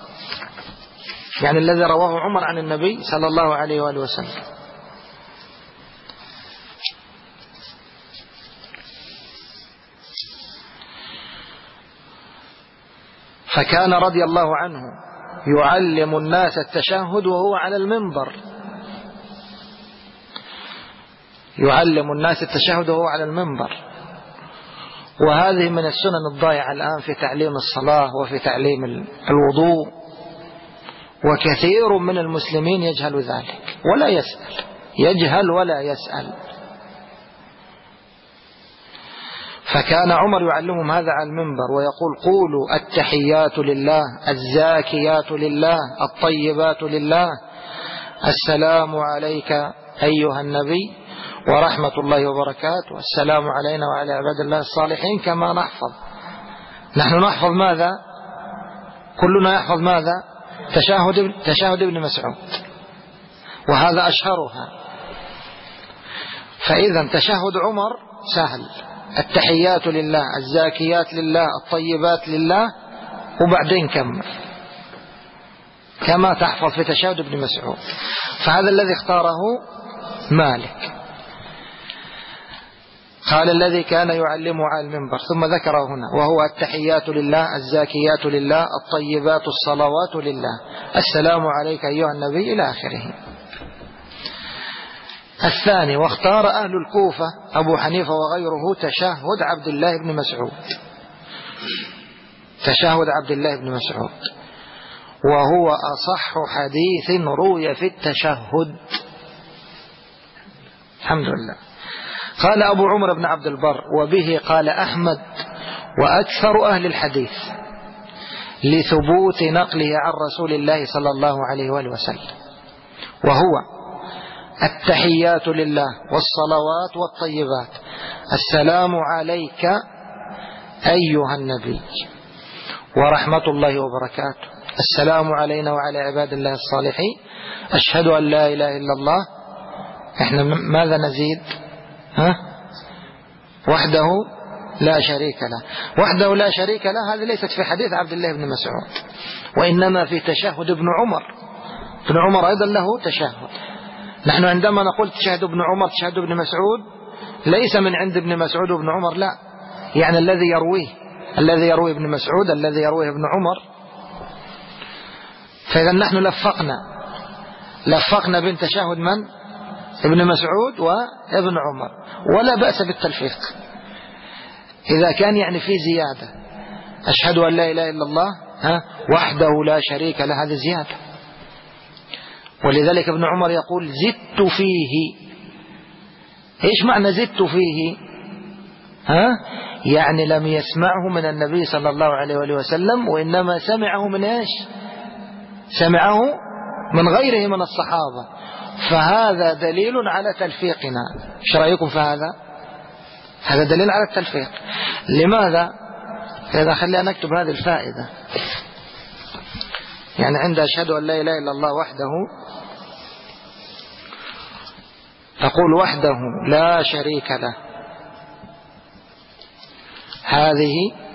يعني الذي رواه عمر عن النبي صلى الله عليه وآله وسلم. فكان رضي الله عنه يعلم الناس التشهد وهو على المنبر، يعلم الناس التشهد وهو على المنبر. وهذه من السنن الضائعة الآن في تعليم الصلاة وفي تعليم الوضوء، وكثير من المسلمين يجهل ذلك ولا يسأل، يجهل ولا يسأل. فكان عمر يعلمهم هذا على المنبر ويقول: قولوا التحيات لله، الزاكيات لله، الطيبات لله، السلام عليك أيها النبي ورحمة الله وبركاته، والسلام علينا وعلى عباد الله الصالحين. كما نحفظ، نحن نحفظ ماذا؟ كلنا يحفظ ماذا؟ تشهد ابن مسعود، وهذا أشهرها. فإذا تشهد عمر سهل، التحيات لله، الزاكيات لله، الطيبات لله، وبعدين كمل كما تحفظ في تشهد ابن مسعود. فهذا الذي اختاره مالك. قال: الذي كان يعلمه على المنبر، ثم ذكره هنا، وهو التحيات لله، الزاكيات لله، الطيبات الصلوات لله، السلام عليك أيها النبي، إلى آخره. الثاني: واختار أهل الكوفة أبو حنيفة وغيره تشهد عبد الله بن مسعود، تشهد عبد الله بن مسعود، وهو أصح حديث روي في التشهد. الحمد لله. قال أبو عمر بن عبد البر: وبه قال أحمد وأكثر أهل الحديث، لثبوت نقله عن رسول الله صلى الله عليه وآله وسلم، وهو التحيات لله والصلوات والطيبات، السلام عليك أيها النبي ورحمة الله وبركاته، السلام علينا وعلى عباد الله الصالحين، أشهد أن لا إله إلا الله. إحنا ماذا نزيد؟ وحده لا شريك له. وحده لا شريك له هذه ليست في حديث عبد الله بن مسعود، وإنما في تشهد ابن عمر. ابن عمر أيضا له تشهد. نحن عندما نقول تشهد ابن عمر، تشهد ابن مسعود، ليس من عند ابن مسعود وابن عمر، لا، يعني الذي يروي ابن مسعود، الذي يرويه ابن عمر. فإذا نحن لفقنا بين تشهد من؟ ابن مسعود وابن عمر، ولا بأس بالتلفيق إذا كان يعني في زيادة. أشهد أن لا إله إلا الله وحده لا شريك له، هذا زيادة. ولذلك ابن عمر يقول: زدت فيه. إيش معنى زدت فيه؟ يعني لم يسمعه من النبي صلى الله عليه وآله وسلم، وإنما سمعه من إيش؟ سمعه من غيره من الصحابة. فهذا دليل على تلفيقنا. ايش رأيكم في هذا؟ هذا دليل على التلفيق. لماذا؟ إذا خلينا نكتب هذه الفائدة. يعني عند أشهد أن لا إله إلا الله وحده، تقول وحده لا شريك له، هذه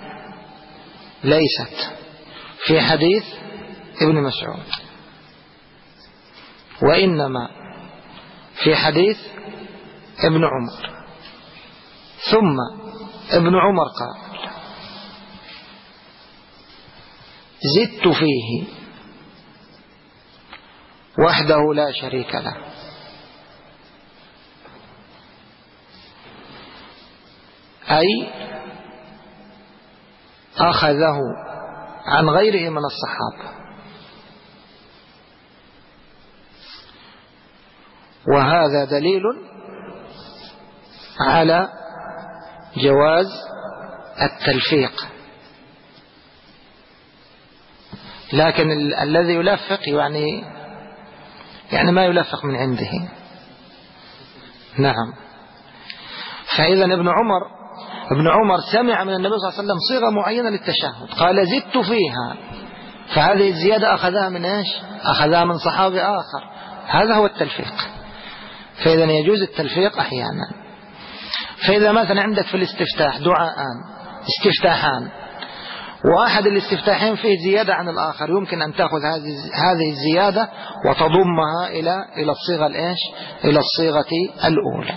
ليست في حديث ابن مسعود، وإنما في حديث ابن عمر. ثم ابن عمر قال: زدت فيه وحده لا شريك له، أي أخذه عن غيره من الصحابة. وهذا دليل على جواز التلفيق. لكن الذي يلفق يعني ما يلفق من عنده. نعم. فإذا ابن عمر سمع من النبي صلى الله عليه وسلم صيغة معينة للتشهد، قال زدت فيها، فهذه الزيادة أخذها من إيش؟ أخذها من صحابي آخر. هذا هو التلفيق. فإذا يجوز التلفيق أحيانا. فإذا مثلا عندك في الاستفتاح استفتاحان، واحد الاستفتاحين فيه زيادة عن الآخر، يمكن أن تأخذ هذه الزيادة وتضمها إلى الصيغة إلى الصيغة الأولى.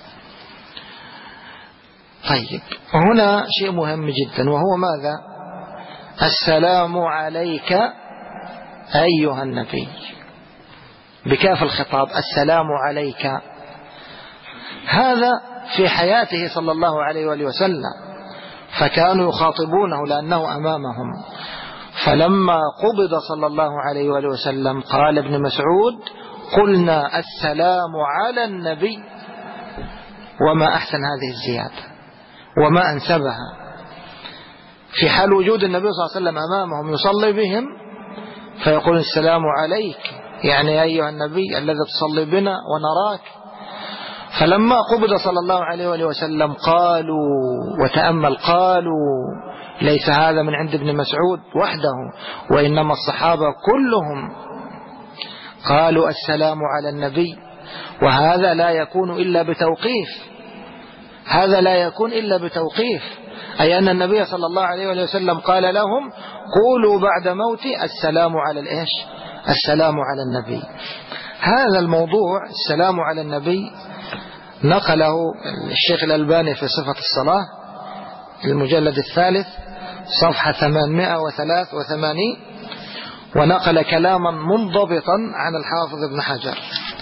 طيب، هنا شيء مهم جدا، وهو ماذا؟ السلام عليك أيها النبي، بكاف الخطاب، السلام عليك. هذا في حياته صلى الله عليه وآله وسلم، فكانوا يخاطبونه لأنه أمامهم. فلما قبض صلى الله عليه وآله وسلم قال ابن مسعود: قلنا السلام على النبي. وما أحسن هذه الزيادة وما أنسبها في حال وجود النبي صلى الله عليه وسلم أمامهم يصلي بهم، فيقول السلام عليك، يعني أيها النبي الذي تصلي بنا ونراك. فلما قبض صلى الله عليه وآله وسلم قالوا، وتأمل، قالوا ليس هذا من عند ابن مسعود وحده، وإنما الصحابة كلهم قالوا السلام على النبي. وهذا لا يكون إلا بتوقيف، هذا لا يكون إلا بتوقيف، أي أن النبي صلى الله عليه وآله وسلم قال لهم: قولوا بعد موتي السلام على السلام على النبي. هذا الموضوع السلام على النبي نقله الشيخ الألباني في صفة الصلاة المجلد 3 صفحة 883، ونقل كلاما منضبطا عن الحافظ ابن حجر،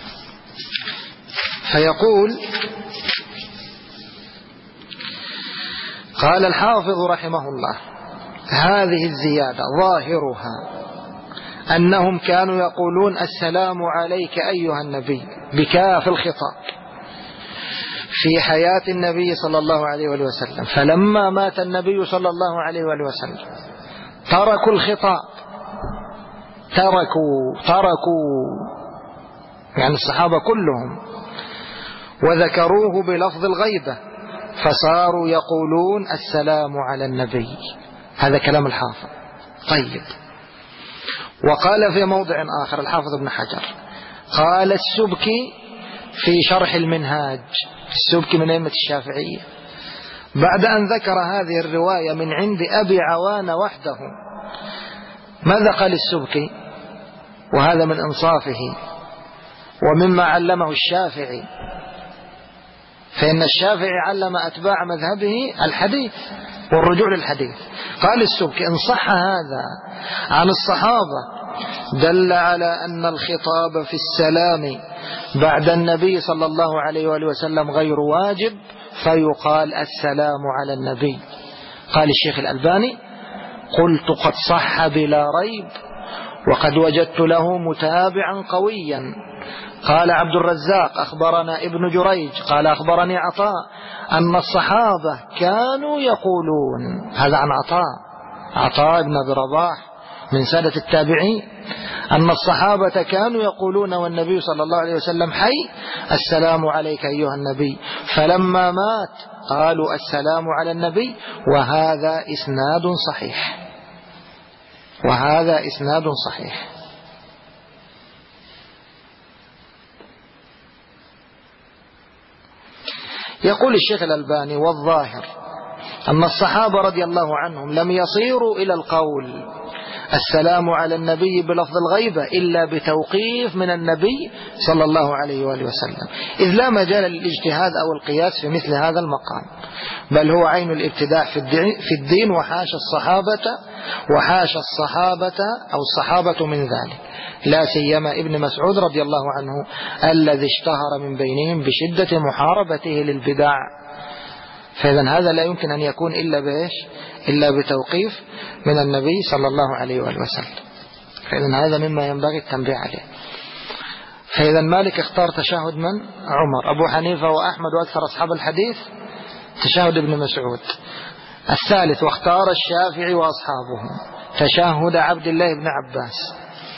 فيقول: قال الحافظ رحمه الله: هذه الزيادة ظاهرها أنهم كانوا يقولون السلام عليك أيها النبي بكاف الخطاب في حياة النبي صلى الله عليه وسلم، فلما مات النبي صلى الله عليه وسلم تركوا الخطاب، تركوا يعني الصحابة كلهم، وذكروه بلفظ الغيبة، فصاروا يقولون السلام على النبي. هذا كلام الحافظ. طيب، وقال في موضع آخر الحافظ ابن حجر، قال السبكي في شرح المنهاج، السبكي من أئمة الشافعية، بعد أن ذكر هذه الرواية من عند أبي عوان وحده، ماذا قال السبكي؟ وهذا من إنصافه ومما علمه الشافعي، فإن الشافعي علم أتباع مذهبه الحديث والرجوع للحديث. قال السبكي: إن صح هذا عن الصحابة دل على أن الخطاب في السلام بعد النبي صلى الله عليه وآله وسلم غير واجب، فيقال السلام على النبي. قال الشيخ الألباني: قلت قد صح بلا ريب، وقد وجدت له متابعا قويا. قال عبد الرزاق: أخبرنا ابن جريج قال أخبرني عطاء أن الصحابة كانوا يقولون، هذا عن عطاء بن أبي رباح من سادة التابعين، أن الصحابة كانوا يقولون والنبي صلى الله عليه وسلم حي: السلام عليك أيها النبي، فلما مات قالوا السلام على النبي. وهذا إسناد صحيح، وهذا إسناد صحيح. يقول الشيخ الألباني: والظاهر أن الصحابة رضي الله عنهم لم يصيروا إلى القول السلام على النبي بلفظ الغيبة إلا بتوقيف من النبي صلى الله عليه وآله وسلم، إذ لا مجال للاجتهاد أو القياس في مثل هذا المقام، بل هو عين الابتداع في الدين، وحاشا الصحابة أو الصحابة من ذلك، لا سيما ابن مسعود رضي الله عنه الذي اشتهر من بينهم بشدة محاربته للبدع. فإذا هذا لا يمكن أن يكون إلا بتوقيف من النبي صلى الله عليه وآله وسلم. فإذا هذا مما ينبغي التنبيه عليه. فإذا مالك اختار تشهد من؟ عمر. أبو حنيفة وأحمد وأكثر أصحاب الحديث تشهد ابن مسعود. الثالث واختار الشافعي وأصحابه تشهد عبد الله بن عباس.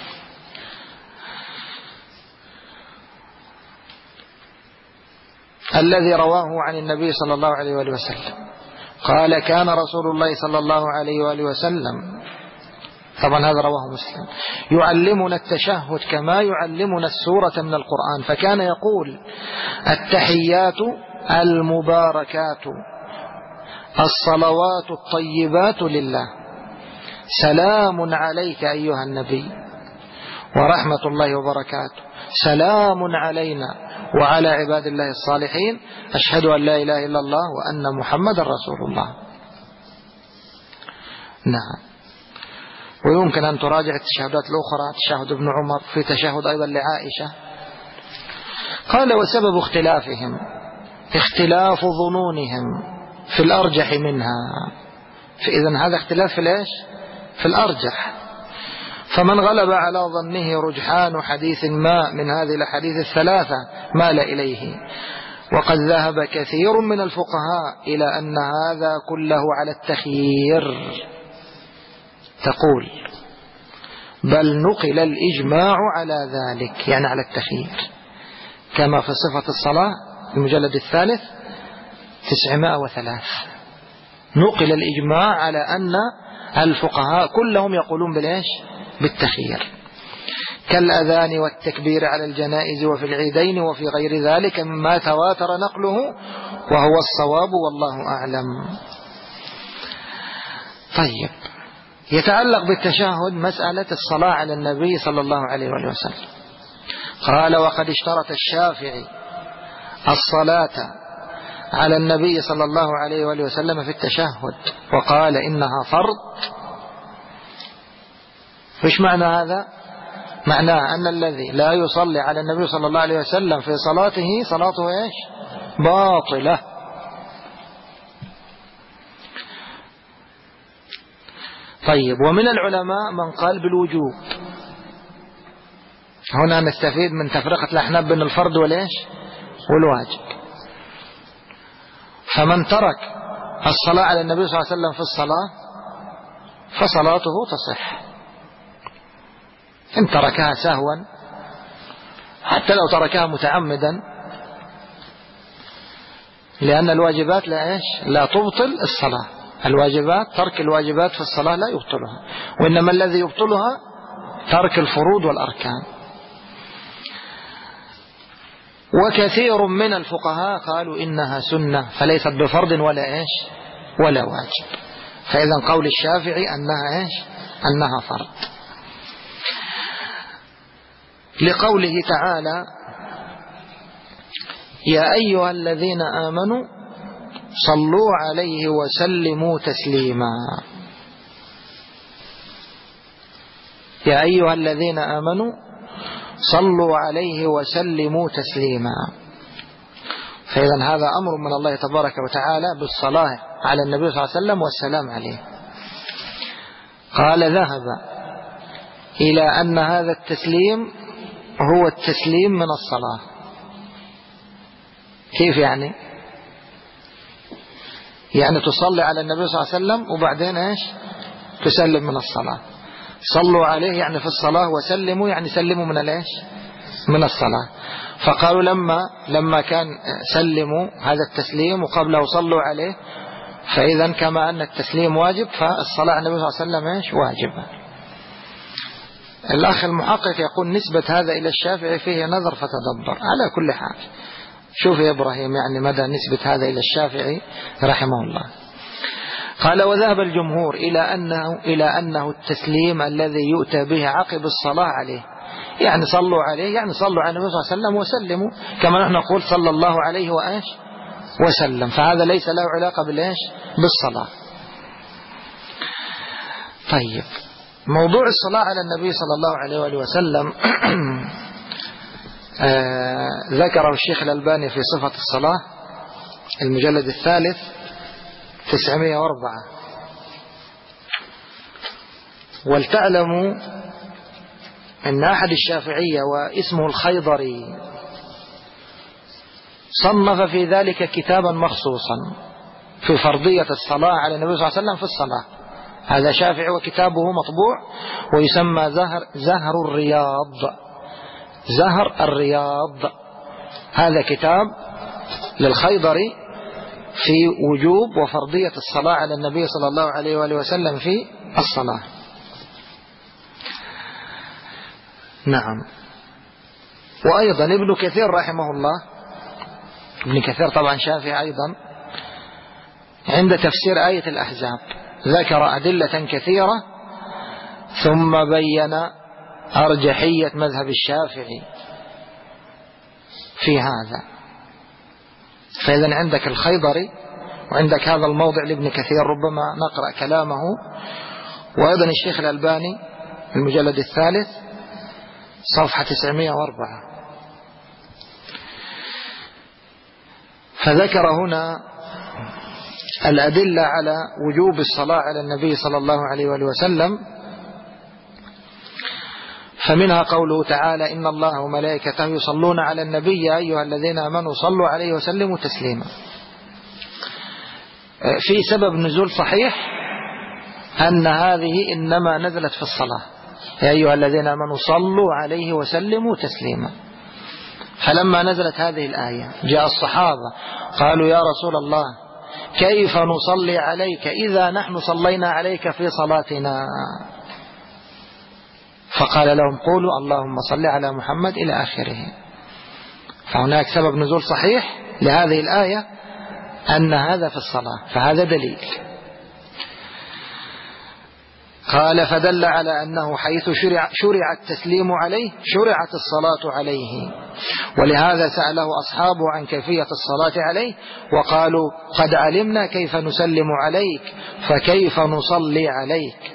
الذي رواه عن النبي صلى الله عليه وآله وسلم قال: كان رسول الله صلى الله عليه وآله وسلم، طبعا هذا رواه مسلم، يعلمنا التشهد كما يعلمنا السورة من القرآن، فكان يقول: التحيات المباركات الصلوات الطيبات لله، سلام عليك أيها النبي ورحمة الله وبركاته، سلام علينا وعلى عباد الله الصالحين، أشهد أن لا إله إلا الله وأن محمد رسول الله. نعم. ويمكن أن تراجع التشهدات الأخرى، تشهد ابن عمر، في تشهد أيضا لعائشة. قال وسبب اختلافهم اختلاف ظنونهم في الأرجح منها. فإذن هذا اختلاف في الإيش؟ في الأرجح. فمن غلب على ظنه رجحان حديث ما من هذه الأحاديث الثلاثة مال إليه. وقد ذهب كثير من الفقهاء إلى أن هذا كله على التخيير. تقول بل نقل الإجماع على ذلك، يعني على التخيير، كما في صفة الصلاة المجلد الثالث 903. نقل الإجماع على أن الفقهاء كلهم يقولون بالإيش؟ بالتخيير، كالأذان والتكبير على الجنائز وفي العيدين وفي غير ذلك مما تواتر نقله، وهو الصواب والله أعلم. طيب، يتعلق بالتشهد مسألة الصلاة على النبي صلى الله عليه وسلم. قال وقد اشترط الشافعي الصلاة على النبي صلى الله عليه وسلم في التشهد، وقال إنها فرض. إيش معنى هذا؟ معناه أن الذي لا يصلي على النبي صلى الله عليه وسلم في صلاته صلاته إيش؟ باطلة. طيب، ومن العلماء من قال بالوجوب. هنا نستفيد من تفرقة الأحناف بين الفرض والإيش؟ والواجب. فمن ترك الصلاة على النبي صلى الله عليه وسلم في الصلاة فصلاته تصح، إن تركها سهوا، حتى لو تركها متعمدا، لأن الواجبات لا تبطل الصلاة. الواجبات، ترك الواجبات في الصلاة لا يبطلها، وإنما الذي يبطلها ترك الفروض والأركان. وكثير من الفقهاء قالوا إنها سنة فليست بفرض ولا واجب. فإذا قول الشافعي أنها فرض، لقوله تعالى يا أيها الذين آمنوا صلوا عليه وسلموا تسليما. يا أيها الذين آمنوا صلوا عليه وسلموا تسليما. فإذا هذا أمر من الله تبارك وتعالى بالصلاة على النبي صلى الله عليه وسلم والسلام عليه. قال ذهب إلى أن هذا التسليم هو التسليم من الصلاة. كيف يعني؟ يعني تصلي على النبي صلى الله عليه وسلم وبعدين تسلم من الصلاة. صلوا عليه يعني في الصلاة، وسلموا يعني سلموا من الصلاة. فقالوا لما كان سلموا هذا التسليم وقبله صلوا عليه، فإذا كما أن التسليم واجب فالصلاة على النبي صلى الله عليه وسلم واجبة. الأخ المحقق يقول نسبة هذا إلى الشافعي فيه نظر فتدبر. على كل حال شوف يا إبراهيم يعني مدى نسبة هذا إلى الشافعي رحمه الله. قال وذهب الجمهور إلى أنه التسليم الذي يؤتى به عقب الصلاة عليه، يعني صلوا عليه يعني صلوا على النبي صلى الله عليه وسلم وسلموا، كما نحن نقول صلى الله عليه وسلم. فهذا ليس له علاقة بالصلاة. طيب، موضوع الصلاة على النبي صلى الله عليه وسلم ذكره الشيخ الألباني في صفة الصلاة المجلد الثالث 904. ولتعلموا أن أحد الشافعية واسمه الخيضري صنف في ذلك كتابا مخصوصا في فرضية الصلاة على النبي صلى الله عليه وسلم في الصلاة. هذا شافعي وكتابه مطبوع ويسمى زهر الرياض. هذا كتاب للخيضري في وجوب وفرضية الصلاة على النبي صلى الله عليه وآله وسلم في الصلاة. نعم. وأيضا ابن كثير رحمه الله ابن كثير طبعا شافعي أيضا، عند تفسير آية الأحزاب ذكر أدلة كثيرة ثم بين أرجحية مذهب الشافعي في هذا. فإذا عندك الخيضري وعندك هذا الموضع لابن كثير، ربما نقرأ كلامه، وأيضا الشيخ الألباني المجلد الثالث صفحة 904. فذكر هنا الأدلة على وجوب الصلاة على النبي صلى الله عليه وآله وسلم، فمنها قوله تعالى: إن الله وملائكته يصلون على النبي يا أيها الذين آمنوا صلوا عليه وسلموا تسليما. في سبب نزول صحيح أن هذه إنما نزلت في الصلاة، يا أيها الذين آمنوا صلوا عليه وسلموا تسليما. فلما نزلت هذه الآية جاء الصحابة قالوا: يا رسول الله كيف نصلي عليك إذا نحن صلينا عليك في صلاتنا؟ فقال لهم: قولوا اللهم صل على محمد إلى آخره. فهناك سبب نزول صحيح لهذه الآية أن هذا في الصلاة، فهذا دليل. قال: فدل على أنه حيث شرع التسليم عليه شرعت الصلاة عليه، ولهذا سأله أصحابه عن كيفية الصلاة عليه وقالوا: قد علمنا كيف نسلم عليك فكيف نصلي عليك.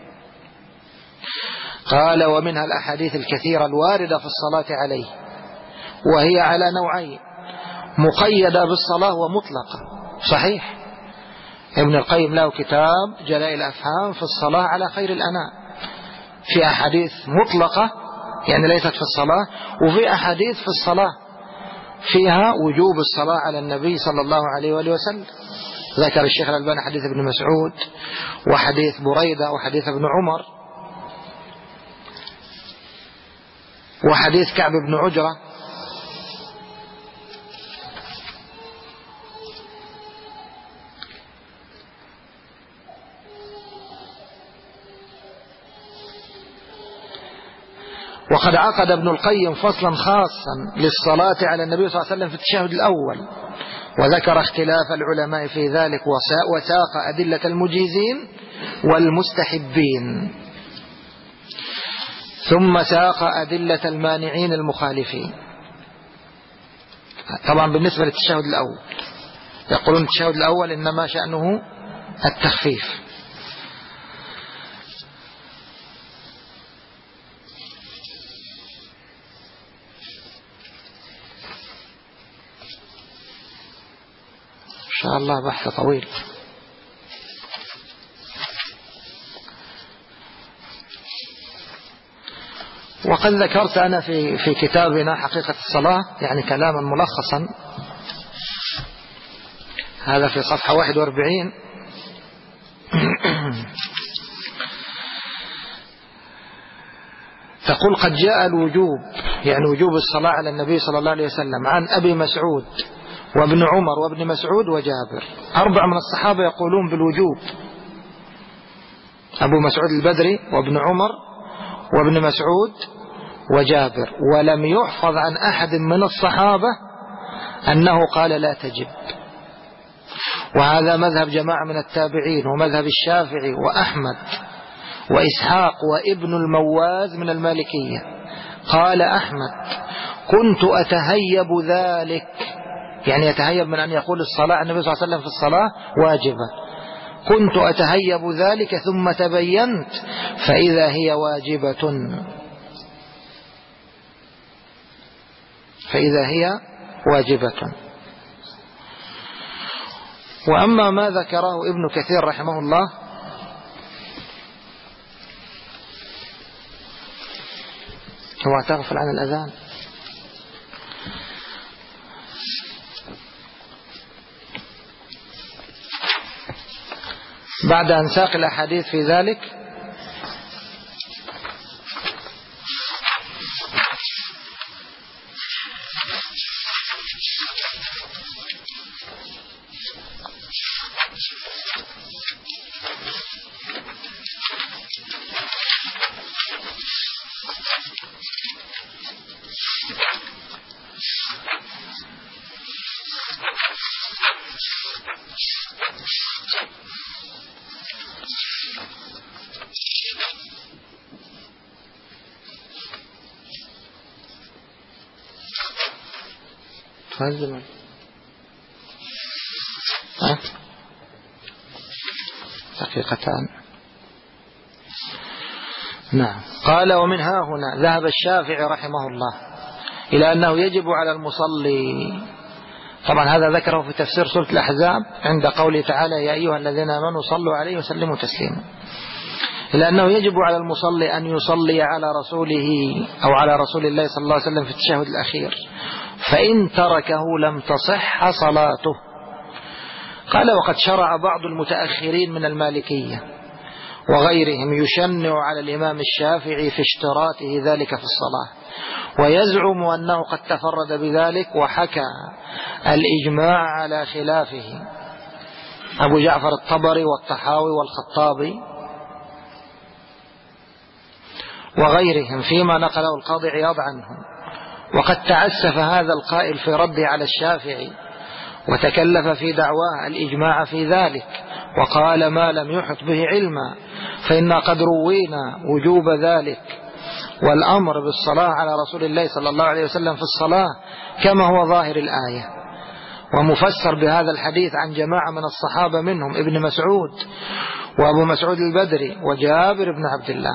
قال: ومنها الأحاديث الكثيرة الواردة في الصلاة عليه، وهي على نوعين: مقيدة بالصلاة ومطلقة. صحيح، ابن القيم له كتاب جلاء الأفهام في الصلاة على خير الأنام، في أحاديث مطلقة يعني ليست في الصلاة، وفي أحاديث في الصلاة فيها وجوب الصلاة على النبي صلى الله عليه وآله وسلم. ذكر الشيخ الألباني حديث ابن مسعود وحديث بريدة وحديث ابن عمر وحديث كعب بن عجرة. وقد عقد ابن القيم فصلا خاصا للصلاة على النبي صلى الله عليه وسلم في التشهد الأول، وذكر اختلاف العلماء في ذلك، وساق أدلة المجيزين والمستحبين، ثم ساق أدلة المانعين المخالفين. طبعا بالنسبة للتشهد الأول يقولون التشهد الأول إنما شأنه التخفيف. إن شاء الله بحث طويل. وقد ذكرت أنا في كتابنا حقيقة الصلاة يعني كلاما ملخصا، هذا في صفحة 41. تقول: قد جاء الوجوب يعني وجوب الصلاة على النبي صلى الله عليه وسلم عن أبي مسعود وابن عمر وابن مسعود وجابر. 4 من الصحابة يقولون بالوجوب: أبو مسعود البدري وابن عمر وابن مسعود وجابر. ولم يحفظ عن أحد من الصحابة أنه قال لا تجب. وهذا مذهب جماعة من التابعين ومذهب الشافعي وأحمد وإسحاق وابن المواز من المالكية. قال أحمد: كنت أتهيب ذلك، يعني يتهيب من أن يقول الصلاة النبي صلى الله عليه وسلم في الصلاة واجبة. كنت أتهيب ذلك ثم تبينت فإذا هي واجبة، فإذا هي واجبة. وأما ما ذكره ابن كثير رحمه الله هو تغفل عن الأذان. بعد أن ساق الأحاديث في ذلك تفضل. دقيقتان. نعم. قال ومنها هنا ذهب الشافعي رحمه الله إلى أنه يجب على المصلي، طبعا هذا ذكره في تفسير سورة الأحزاب عند قوله تعالى يا أيها الذين آمنوا صلوا عليه وسلموا تسليما، إلى أنه يجب على المصلي أن يصلي على رسوله أو على رسول الله صلى الله عليه وسلم في التشهد الأخير، فإن تركه لم تصح صلاته. قال وقد شرع بعض المتأخرين من المالكية وغيرهم يشنع على الإمام الشافعي في اشتراطه ذلك في الصلاة، ويزعم أنه قد تفرد بذلك، وحكى الإجماع على خلافه أبو جعفر الطبري والطحاوي والخطابي وغيرهم فيما نقله القاضي عياض عنهم. وقد تعسف هذا القائل في رده على الشافعي وتكلف في دعواه الإجماع في ذلك، وقال ما لم يحط به علما، فإنا قد روينا وجوب ذلك والأمر بالصلاة على رسول الله صلى الله عليه وسلم في الصلاة كما هو ظاهر الآية، ومفسر بهذا الحديث عن جماعة من الصحابة منهم ابن مسعود وأبو مسعود البدري وجابر بن عبد الله،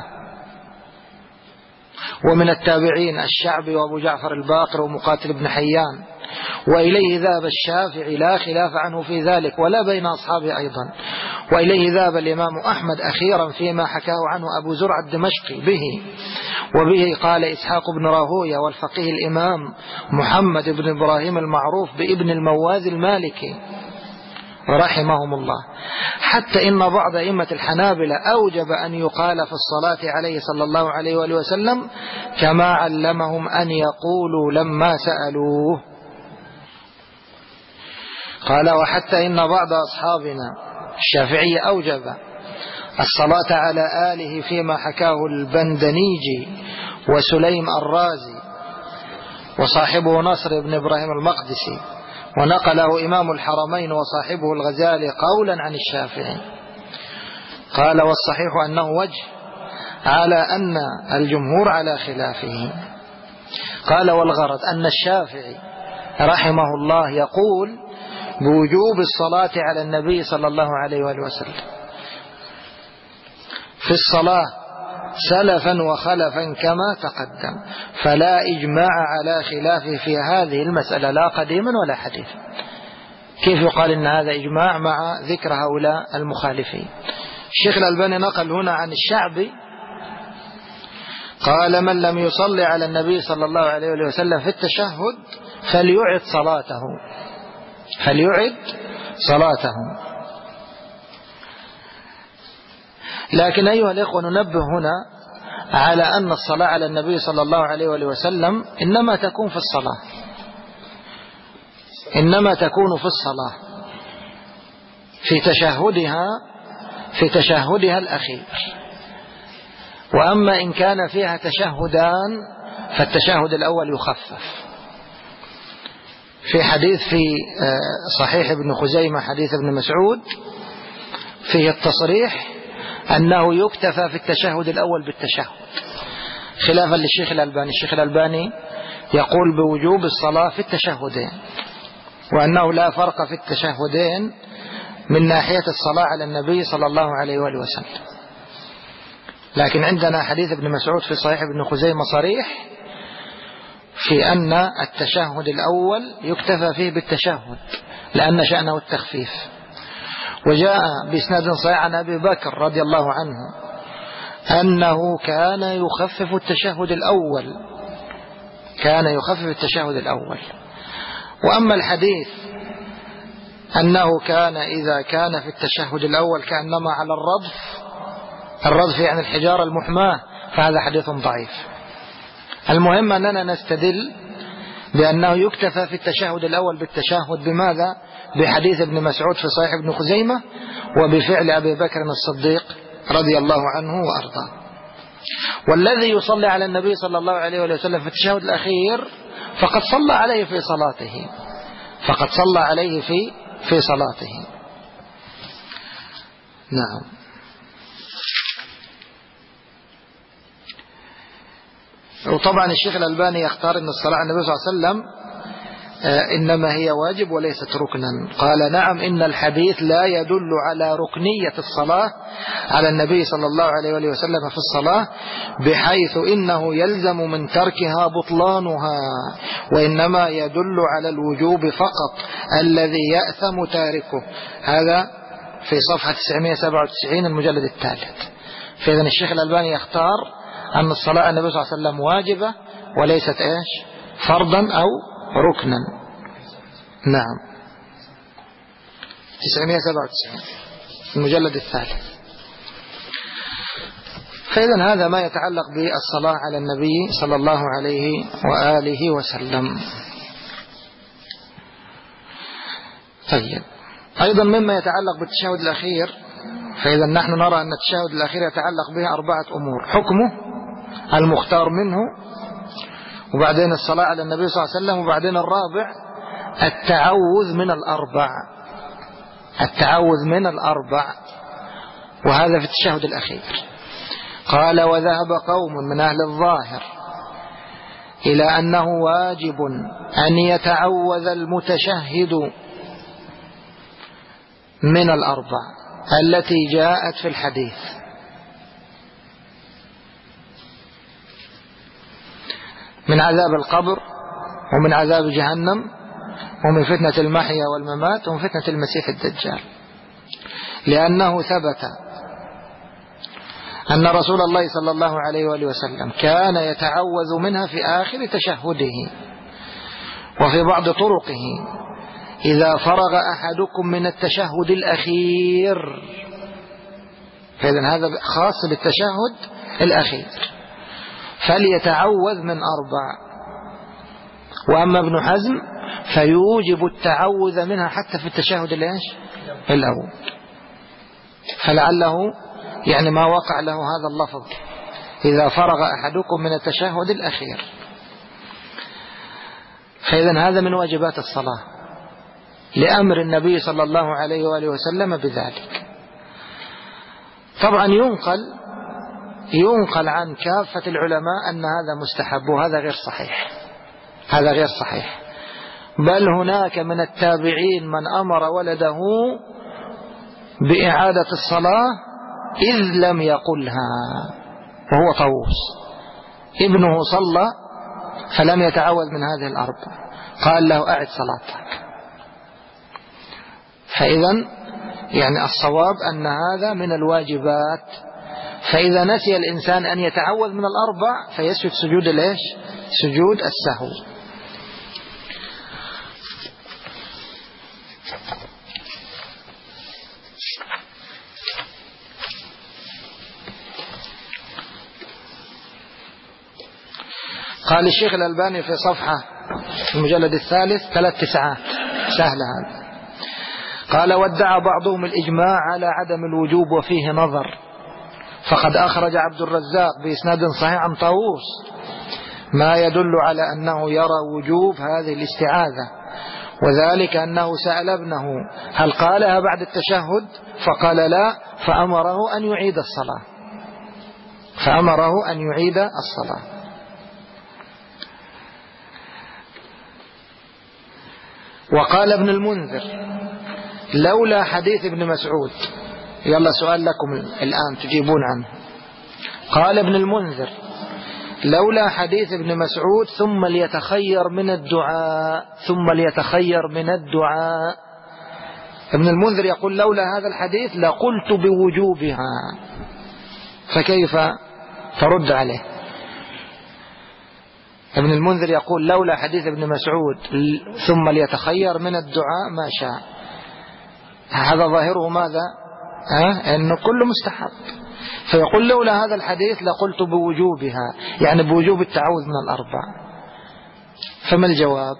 ومن التابعين الشعبي وأبو جعفر الباقر ومقاتل بن حيان، وإليه ذهب الشافعي لا خلاف عنه في ذلك ولا بين أصحابه أيضا، وإليه ذهب الإمام أحمد أخيرا فيما حكاه عنه أبو زرع الدمشقي به، وبه قال إسحاق بن راهوية والفقيه الإمام محمد بن إبراهيم المعروف بابن المواز المالكي رحمهم الله، حتى إن بعض أئمة الحنابلة أوجب أن يقال في الصلاة عليه صلى الله عليه وآله وسلم كما علمهم أن يقولوا لما سألوه. قال وحتى إن بعض أصحابنا الشافعية أوجب الصلاة على آله فيما حكاه البندنيجي وسليم الرازي وصاحبه نصر بن إبراهيم المقدسي، ونقله إمام الحرمين وصاحبه الغزالي قولا عن الشافعي. قال والصحيح أنه وجه على أن الجمهور على خلافه. قال والغرض أن الشافعي رحمه الله يقول بوجوب الصلاة على النبي صلى الله عليه وآله وسلم في الصلاة سلفا وخلفا كما تقدم، فلا إجماع على خلافه في هذه المسألة لا قديما ولا حديثا. كيف يقال إن هذا إجماع مع ذكر هؤلاء المخالفين؟ الشيخ الألباني نقل هنا عن الشعبي قال من لم يصلي على النبي صلى الله عليه وسلم في التشهد فليعد صلاته. لكن أيها الإخوة ننبه هنا على أن الصلاة على النبي صلى الله عليه وسلم إنما تكون في الصلاة في تشهدها الأخير. وأما إن كان فيها تشهدان فالتشهد الأول يخفف. في حديث في صحيح ابن خزيمة حديث ابن مسعود فيه التصريح أنه يكتفى في التشهد الأول بالتشهد، خلافا للشيخ الألباني. الشيخ الألباني يقول بوجوب الصلاة في التشهدين، وأنه لا فرق في التشهدين من ناحية الصلاة على النبي صلى الله عليه وآله وسلم. لكن عندنا حديث ابن مسعود في صحيح ابن خزيمة صريح في أن التشهد الأول يكتفى فيه بالتشهد لأن شأنه التخفيف. وجاء بإسناد صحيح عن أبي بكر رضي الله عنه أنه كان يخفف التشهد الأول. وأما الحديث أنه كان إذا كان في التشهد الأول كأنما على الرضف يعني الحجارة المحماة، فهذا حديث ضعيف. المهم أننا نستدل بأنه يكتفى في التشهد الأول بالتشهد بماذا؟ بحديث ابن مسعود في صحيح ابن خزيمة وبفعل أبي بكر الصديق رضي الله عنه وأرضاه. والذي يصلي على النبي صلى الله عليه وسلم في التشهد الأخير فقد صلى عليه في صلاته. نعم. وطبعا الشيخ الألباني يختار أن الصلاة على النبي صلى الله عليه وسلم إنما هي واجب وليست ركنا. قال نعم، إن الحديث لا يدل على ركنية الصلاة على النبي صلى الله عليه وسلم في الصلاة، بحيث إنه يلزم من تركها بطلانها، وإنما يدل على الوجوب فقط الذي يأثم تاركه. هذا في صفحة 997 المجلد الثالث. فإذا الشيخ الألباني يختار أن الصلاة على النبي صلى الله عليه وسلم واجبة وليست فرضا أو ركنا. نعم 997 المجلد الثالث. فإذا هذا ما يتعلق بالصلاة على النبي صلى الله عليه وآله وسلم. طيب، أيضا مما يتعلق بالتشهد الأخير، فإذا نحن نرى أن التشهد الأخير يتعلق به 4 أمور: حكمه، المختار منه، وبعدين الصلاة على النبي صلى الله عليه وسلم، وبعدين الرابع التعوذ من الأربع. التعوذ من الأربع، وهذا في التشهد الأخير. قال: وذهب قوم من أهل الظاهر إلى أنه واجب أن يتعوذ المتشهد من الأربع التي جاءت في الحديث، من عذاب القبر، ومن عذاب جهنم، ومن فتنة المحيا والممات، ومن فتنة المسيح الدجال، لأنه ثبت أن رسول الله صلى الله عليه وآله وسلم كان يتعوذ منها في آخر تشهده، وفي بعض طرقه: إذا فرغ أحدكم من التشهد الأخير. فإذا هذا خاص بالتشهد الأخير، فليتعوذ من 4. وأما ابن حزم فيوجب التعوذ منها حتى في التشهد الأول، فلعله يعني ما وقع له هذا اللفظ: إذا فرغ أحدكم من التشهد الأخير. فإذا هذا من واجبات الصلاة لأمر النبي صلى الله عليه وآله وسلم بذلك. طبعا ينقل عن كافة العلماء أن هذا مستحب، وهذا غير صحيح. هذا غير صحيح، بل هناك من التابعين من أمر ولده بإعادة الصلاة إذ لم يقلها، وهو طاووس. ابنه صلى فلم يتعوذ من هذه الأربع، قال له: أعد صلاتك. فإذا يعني الصواب أن هذا من الواجبات. فإذا نسي الإنسان أن يتعوذ من الأربع فيسجد سجود سجود السهو. قال الشيخ الألباني في صفحة المجلد الثالث 3 9، سهل هذا. قال: وادعى بعضهم الإجماع على عدم الوجوب وفيه نظر، فقد أخرج عبد الرزاق بإسناد صحيح عن طاووس ما يدل على أنه يرى وجوب هذه الاستعاذة، وذلك أنه سأل ابنه: هل قالها بعد التشهد؟ فقال: لا، فأمره أن يعيد الصلاة. وقال ابن المنذر: لولا حديث ابن مسعود. يلا سؤال لكم الآن تجيبون عنه. قال ابن المنذر: لولا حديث ابن مسعود ثم ليتخير من الدعاء. ابن المنذر يقول: لولا هذا الحديث لقلت بوجوبها. فكيف ترد عليه؟ ابن المنذر يقول: لولا حديث ابن مسعود ثم ليتخير من الدعاء ما شاء. هذا ظاهره ماذا؟ أنه كله مستحب. فيقول: لولا هذا الحديث لقلت بوجوبها، يعني بوجوب التعوذ من الأربع. فما الجواب؟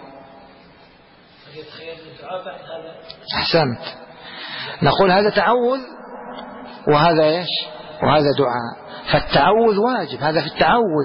أحسنت. نقول هذا تعوذ وهذا وهذا دعاء. فالتعوذ واجب، هذا في التعوذ.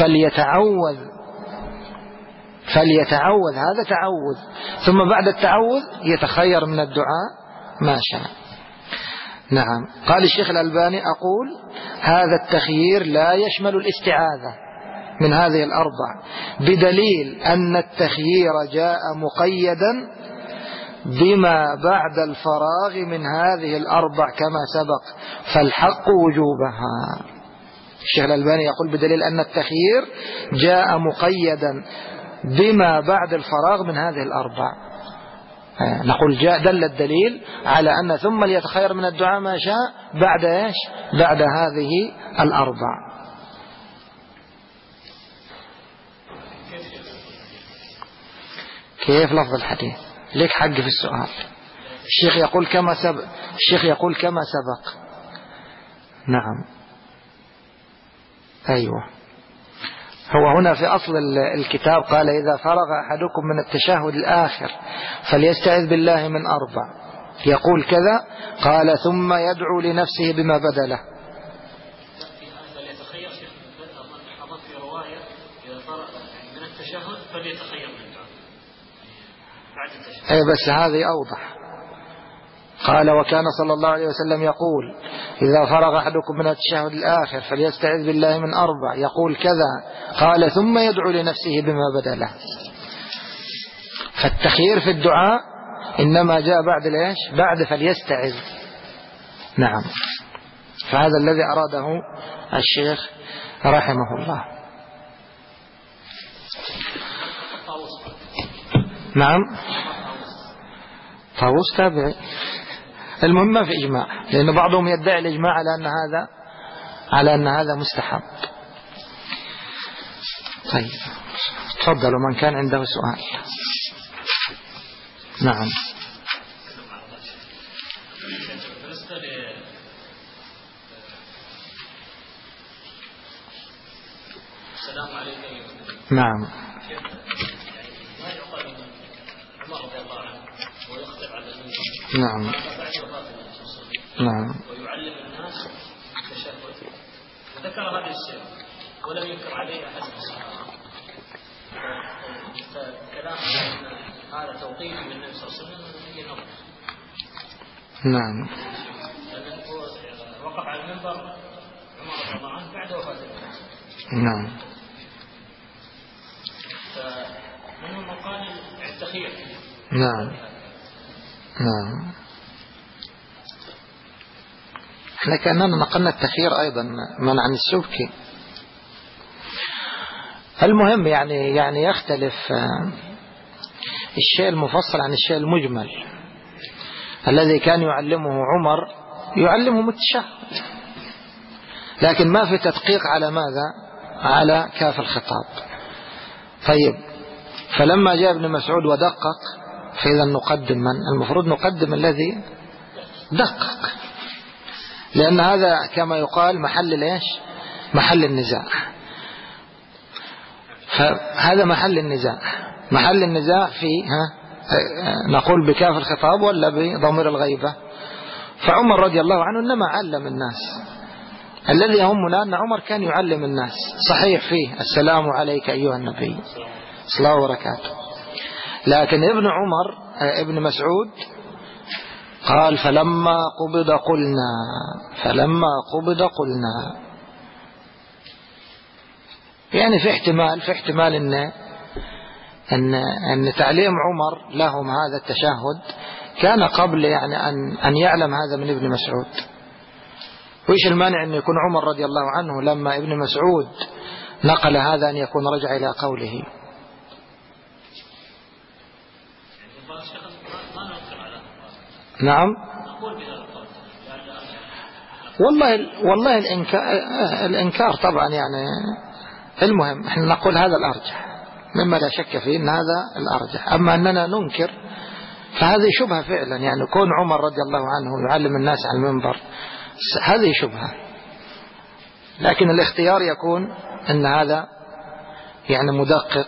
فليتعوذ هذا تعوذ، ثم بعد التعوذ يتخير من الدعاء ما شاء. نعم. قال الشيخ الألباني: أقول هذا التخيير لا يشمل الاستعاذة، من هذه الأربع، بدليل أن التخيير جاء مقيدا بما بعد الفراغ من هذه الأربع كما سبق، فالحق وجوبها. الشيخ الألباني يقول بدليل أن التخيير جاء مقيدا بما بعد الفراغ من هذه الأربع. نقول جاء دل الدليل على أن ثم ليتخير من الدعاء ما شاء بعد إيش؟ بعد هذه الأربع. كيف لفظ الحديث؟ ليك حق في السؤال. الشيخ يقول كما سبق. الشيخ يقول كما سبق. نعم أيوة. هو هنا في أصل الكتاب قال إذا فرغ أحدكم من التشهد الآخر فليستعذ بالله من أربع، يقول كذا، قال ثم يدعو لنفسه بما بدا له. فليتخير في رواية إذا فرغ من التشهد فليتخير من الدعاء بعد التشهد. أي بس هذه أوضح. قال وكان صلى الله عليه وسلم يقول إذا فرغ أحدكم من التشهد الآخر فليستعذ بالله من أربع، يقول كذا، قال ثم يدعو لنفسه بما بدا له. فالتخيير في الدعاء إنما جاء بعد ليش؟ بعد فليستعذ. نعم. فهذا الذي أراده الشيخ رحمه الله. نعم طاووس تابعي. المهم ما في إجماع، لأن بعضهم يدعي الإجماع على أن هذا مستحب. طيب تفضلوا من كان عنده سؤال. نعم. السلام عليكم. نعم. نعم. نعم. ويعلم الناس التشهد وذكر هذا الشيء ولم يذكر عليه أحد من الصحابة، فكلام هذا توقيف من النبي صلى الله عليه وسلم هي نظر. نعم. لأنه وقف على المنبر عمر رضي الله عنه بعد وفاة النبي. نعم. فمنهم من قال التخيير. نعم. نعم. احنا كأننا نقلنا التخيير أيضا من عن السبكي. المهم يعني يختلف الشيء المفصل عن الشيء المجمل. الذي كان يعلمه عمر يعلمهم التشهد، لكن ما في تدقيق على ماذا؟ على كاف الخطاب. طيب فلما جاء ابن مسعود ودقق، فإذا نقدم من؟ المفروض نقدم الذي دقق، لأن هذا كما يقال محل ليش؟ محل النزاع. فهذا محل النزاع. محل النزاع في نقول بكاف الخطاب ولا بضمير الغيبة. فعمر رضي الله عنه إنما علم الناس. الذي يهمنا أن عمر كان يعلم الناس، صحيح فيه السلام عليك أيها النبي صلى الله وبركاته، لكن ابن مسعود قال فلما قبض قلنا. يعني في احتمال ان تعليم عمر لهم هذا التشهد كان قبل يعني ان يعلم هذا من ابن مسعود. وإيش المانع أن يكون عمر رضي الله عنه لما ابن مسعود نقل هذا أن يكون رجع إلى قوله؟ نعم. والله الإنكار طبعا يعني. المهم احنا نقول هذا الأرجح مما لا شك فيه أن هذا الأرجح. أما أننا ننكر فهذه شبهة فعلا. يعني كون عمر رضي الله عنه يعلم الناس على المنبر هذه شبهة، لكن الاختيار يكون أن هذا يعني مدقق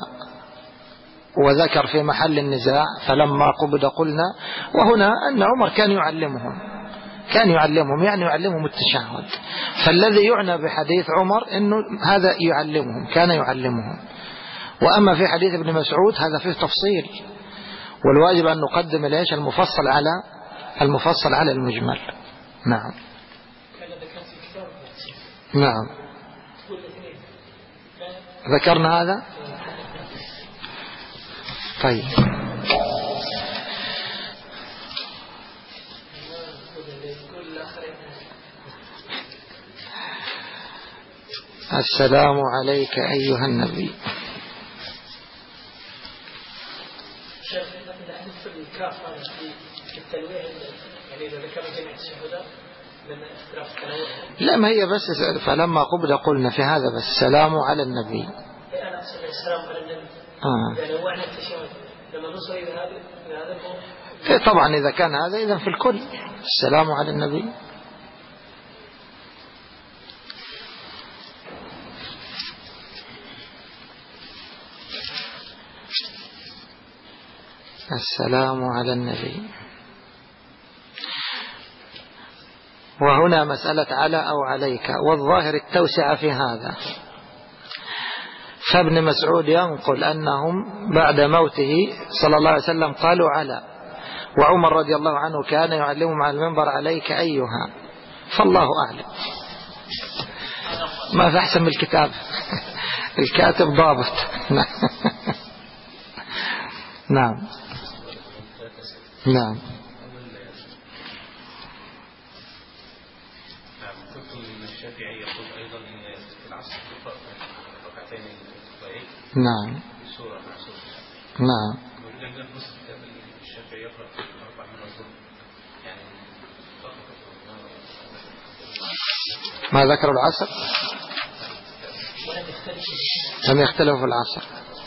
وذكر في محل النزاع فلما قبض قلنا. وهنا أن عمر كان يعلمهم يعني يعلمهم التشهد. فالذي يعنى بحديث عمر أنه هذا كان يعلمهم. وأما في حديث ابن مسعود هذا فيه تفصيل، والواجب أن نقدم ليش المفصل على المجمل. نعم. كان ذكرت الكتاب نعم. تقول الاثنين لا ذكرنا هذا. طيب السلام عليك أيها النبي. لا، ما هي بس فلما قبل قلنا في هذا بس السلام على النبي. أنا أقصد السلام على النبي. إذا نوعنا التشهد لما نوصل إلى هذا طبعا إذا كان هذا إذا في الكل السلام على النبي. السلام على النبي. وهنا مسألة على أو عليك، والظاهر التوسعة في هذا. فابن مسعود ينقل أنهم بعد موته صلى الله عليه وسلم قالوا على، وعمر رضي الله عنه كان يعلمهم على المنبر عليك أيها، فالله أعلم. ما في أحسن من الكتاب الكاتب ضابط. نعم نعم. الشافعي يقول أيضا إن في العصر تقرأ ركعتين الفقهين. نعم. سورة نعم. وجدنا في نص كتاب الشافعي يقرأ 4 من الظهر. يعني ما ذكروا العصر؟ لم يختلفوا في العصر.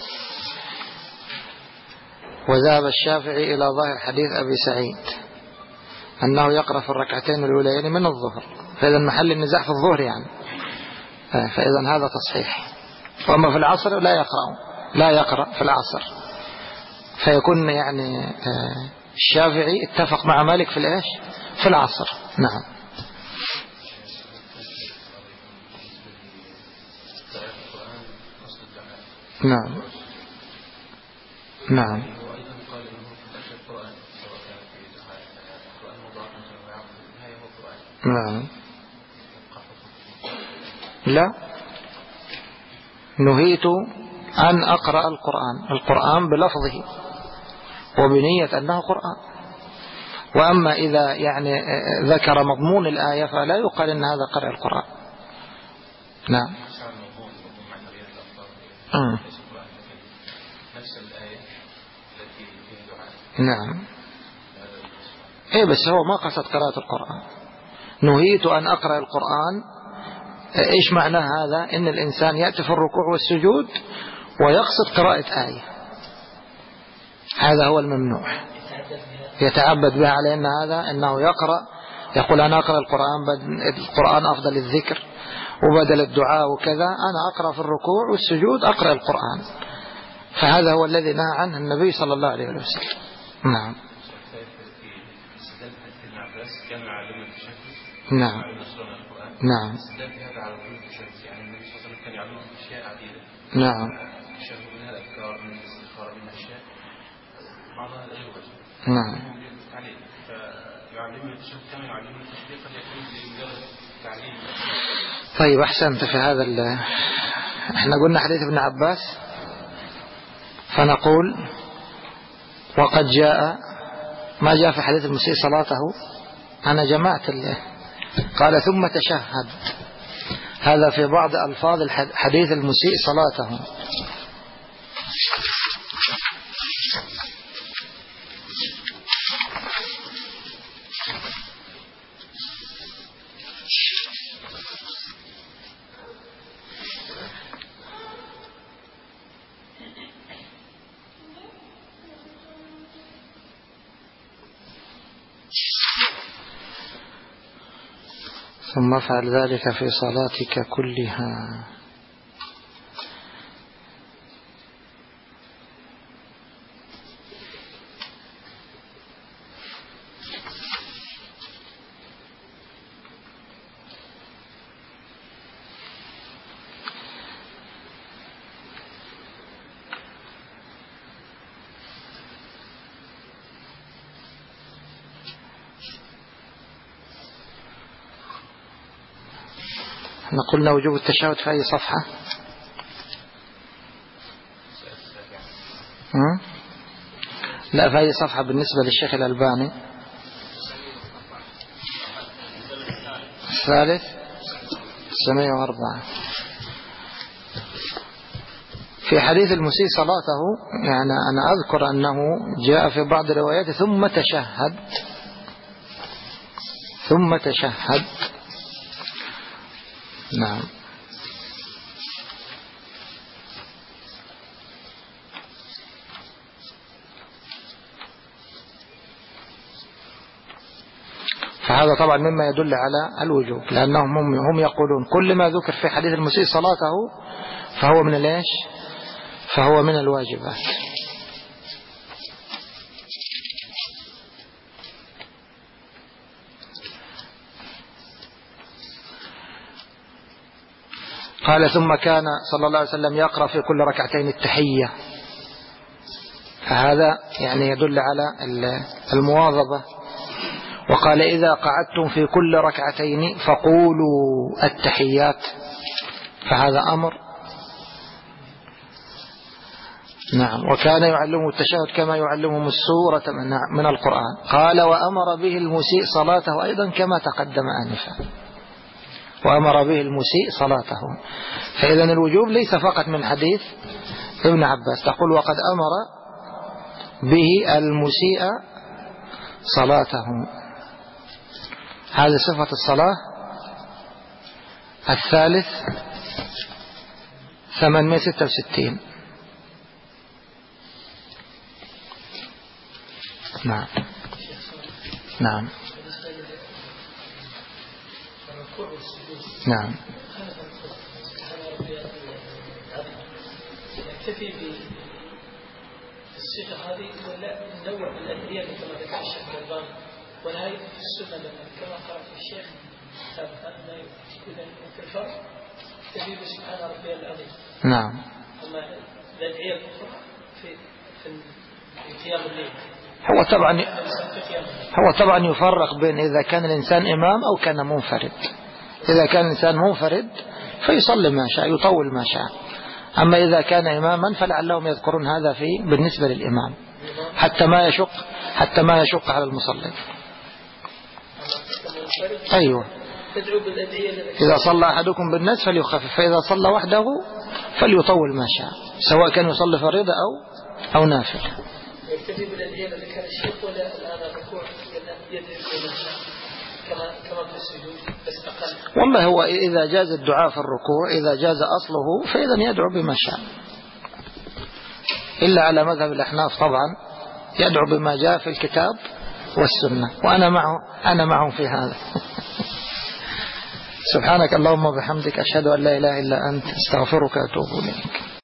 وذهب الشافعي إلى ظاهر حديث أبي سعيد أنه يقرأ في الركعتين الأوليين من الظهر، فإذا محل النزاع في الظهر يعني، فإذا هذا تصحيح. وأما في العصر لا يقرأ في العصر، فيكون يعني الشافعي اتفق مع مالك في الإيش في العصر. نعم نعم نعم. نعم. لا، نهيت أن أقرأ القرآن بلفظه وبنية أنه قرآن. وأما إذا يعني ذكر مضمون الآية فلا يقال إن هذا قرأ القرآن. نعم. نعم. إيه بس هو ما قصد قراءة القرآن. نهيت أن أقرأ القرآن، إيش معنى هذا؟ إن الإنسان يأتي في الركوع والسجود ويقصد قراءة آية، هذا هو الممنوع، يتعبد بها على أن هذا أنه يقول أنا أقرأ القرآن أفضل الذكر وبدل الدعاء وكذا، أنا أقرأ في الركوع والسجود أقرأ القرآن، فهذا هو الذي نهى عنه النبي صلى الله عليه وسلم. نعم نعم نعم نعم نعم. طيب أحسنت في هذا احنا قلنا حديث ابن عباس، فنقول وقد جاء ما جاء في حديث المسيء صلاته، أنا جمعت قال ثم تشهد، هذا في بعض ألفاظ حديث المسيء صلاته. ثم افعل ذلك في صلاتك كلها. احنا قلنا وجوب التشهد في أي صفحة؟ لا، فهي صفحة بالنسبة للشيخ الألباني. الثالث 904. في حديث المسيء صلاته، يعني أنا أذكر أنه جاء في بعض الروايات ثم تشهد، ثم تشهد. نعم. فهذا طبعا مما يدل على الوجوب، لأنهم هم يقولون كل ما ذكر في حديث المسيء صلاته فهو من الإيش؟ فهو من الواجبات. قال ثم كان صلى الله عليه وسلم يقرأ في كل ركعتين التحية، فهذا يعني يدل على المواظبة. وقال إذا قعدتم في كل ركعتين فقولوا التحيات، فهذا أمر. نعم. وكان يعلمه التشهد كما يعلمهم السورة من القرآن. قال وأمر به المسيء صلاته أيضا كما تقدم آنفا، وأمر به المسيء صلاته. فإذا الوجوب ليس فقط من حديث ابن عباس، تقول وقد أمر به المسيء صلاته. هذه صفة الصلاة. الثالث 866. نعم. نعم. نعم. يكتفي بالصيغة هذه ولا ننوع بالأدعية كما ذكر الشيخ الألباني، وهذه في السنة كما قال الشيخ أن يكون الفرق يكتفي بسبحان ربي العظيم. نعم. أما الأدعية الأخرى في قيام الليل هو طبعا يفرق بين إذا كان الإنسان إمام أو كان منفرد. إذا كان الإنسان منفرد فيصلي ما شاء، يطول ما شاء. أما إذا كان إماما فلعلهم يذكرون هذا بالنسبة للإمام حتى ما يشق على المصلي. أيوة. إذا صلى أحدكم بالناس فليخفف، فإذا صلى وحده فليطول ما شاء، سواء كان يصلي فريضة أو نافل. يكتفي بالأدعية التي كان الشيخ ولا الآن الركوع يدعي كما في السجود بس أقل؟ والله هو إذا جاز الدعاء في الركوع، إذا جاز أصله فإذا يدعو بما شاء، إلا على مذهب الأحناف طبعا يدعو بما جاء في الكتاب والسنة، وأنا معه في هذا. سبحانك اللهم وبحمدك، أشهد أن لا إله إلا أنت، استغفرك وأتوب إليك.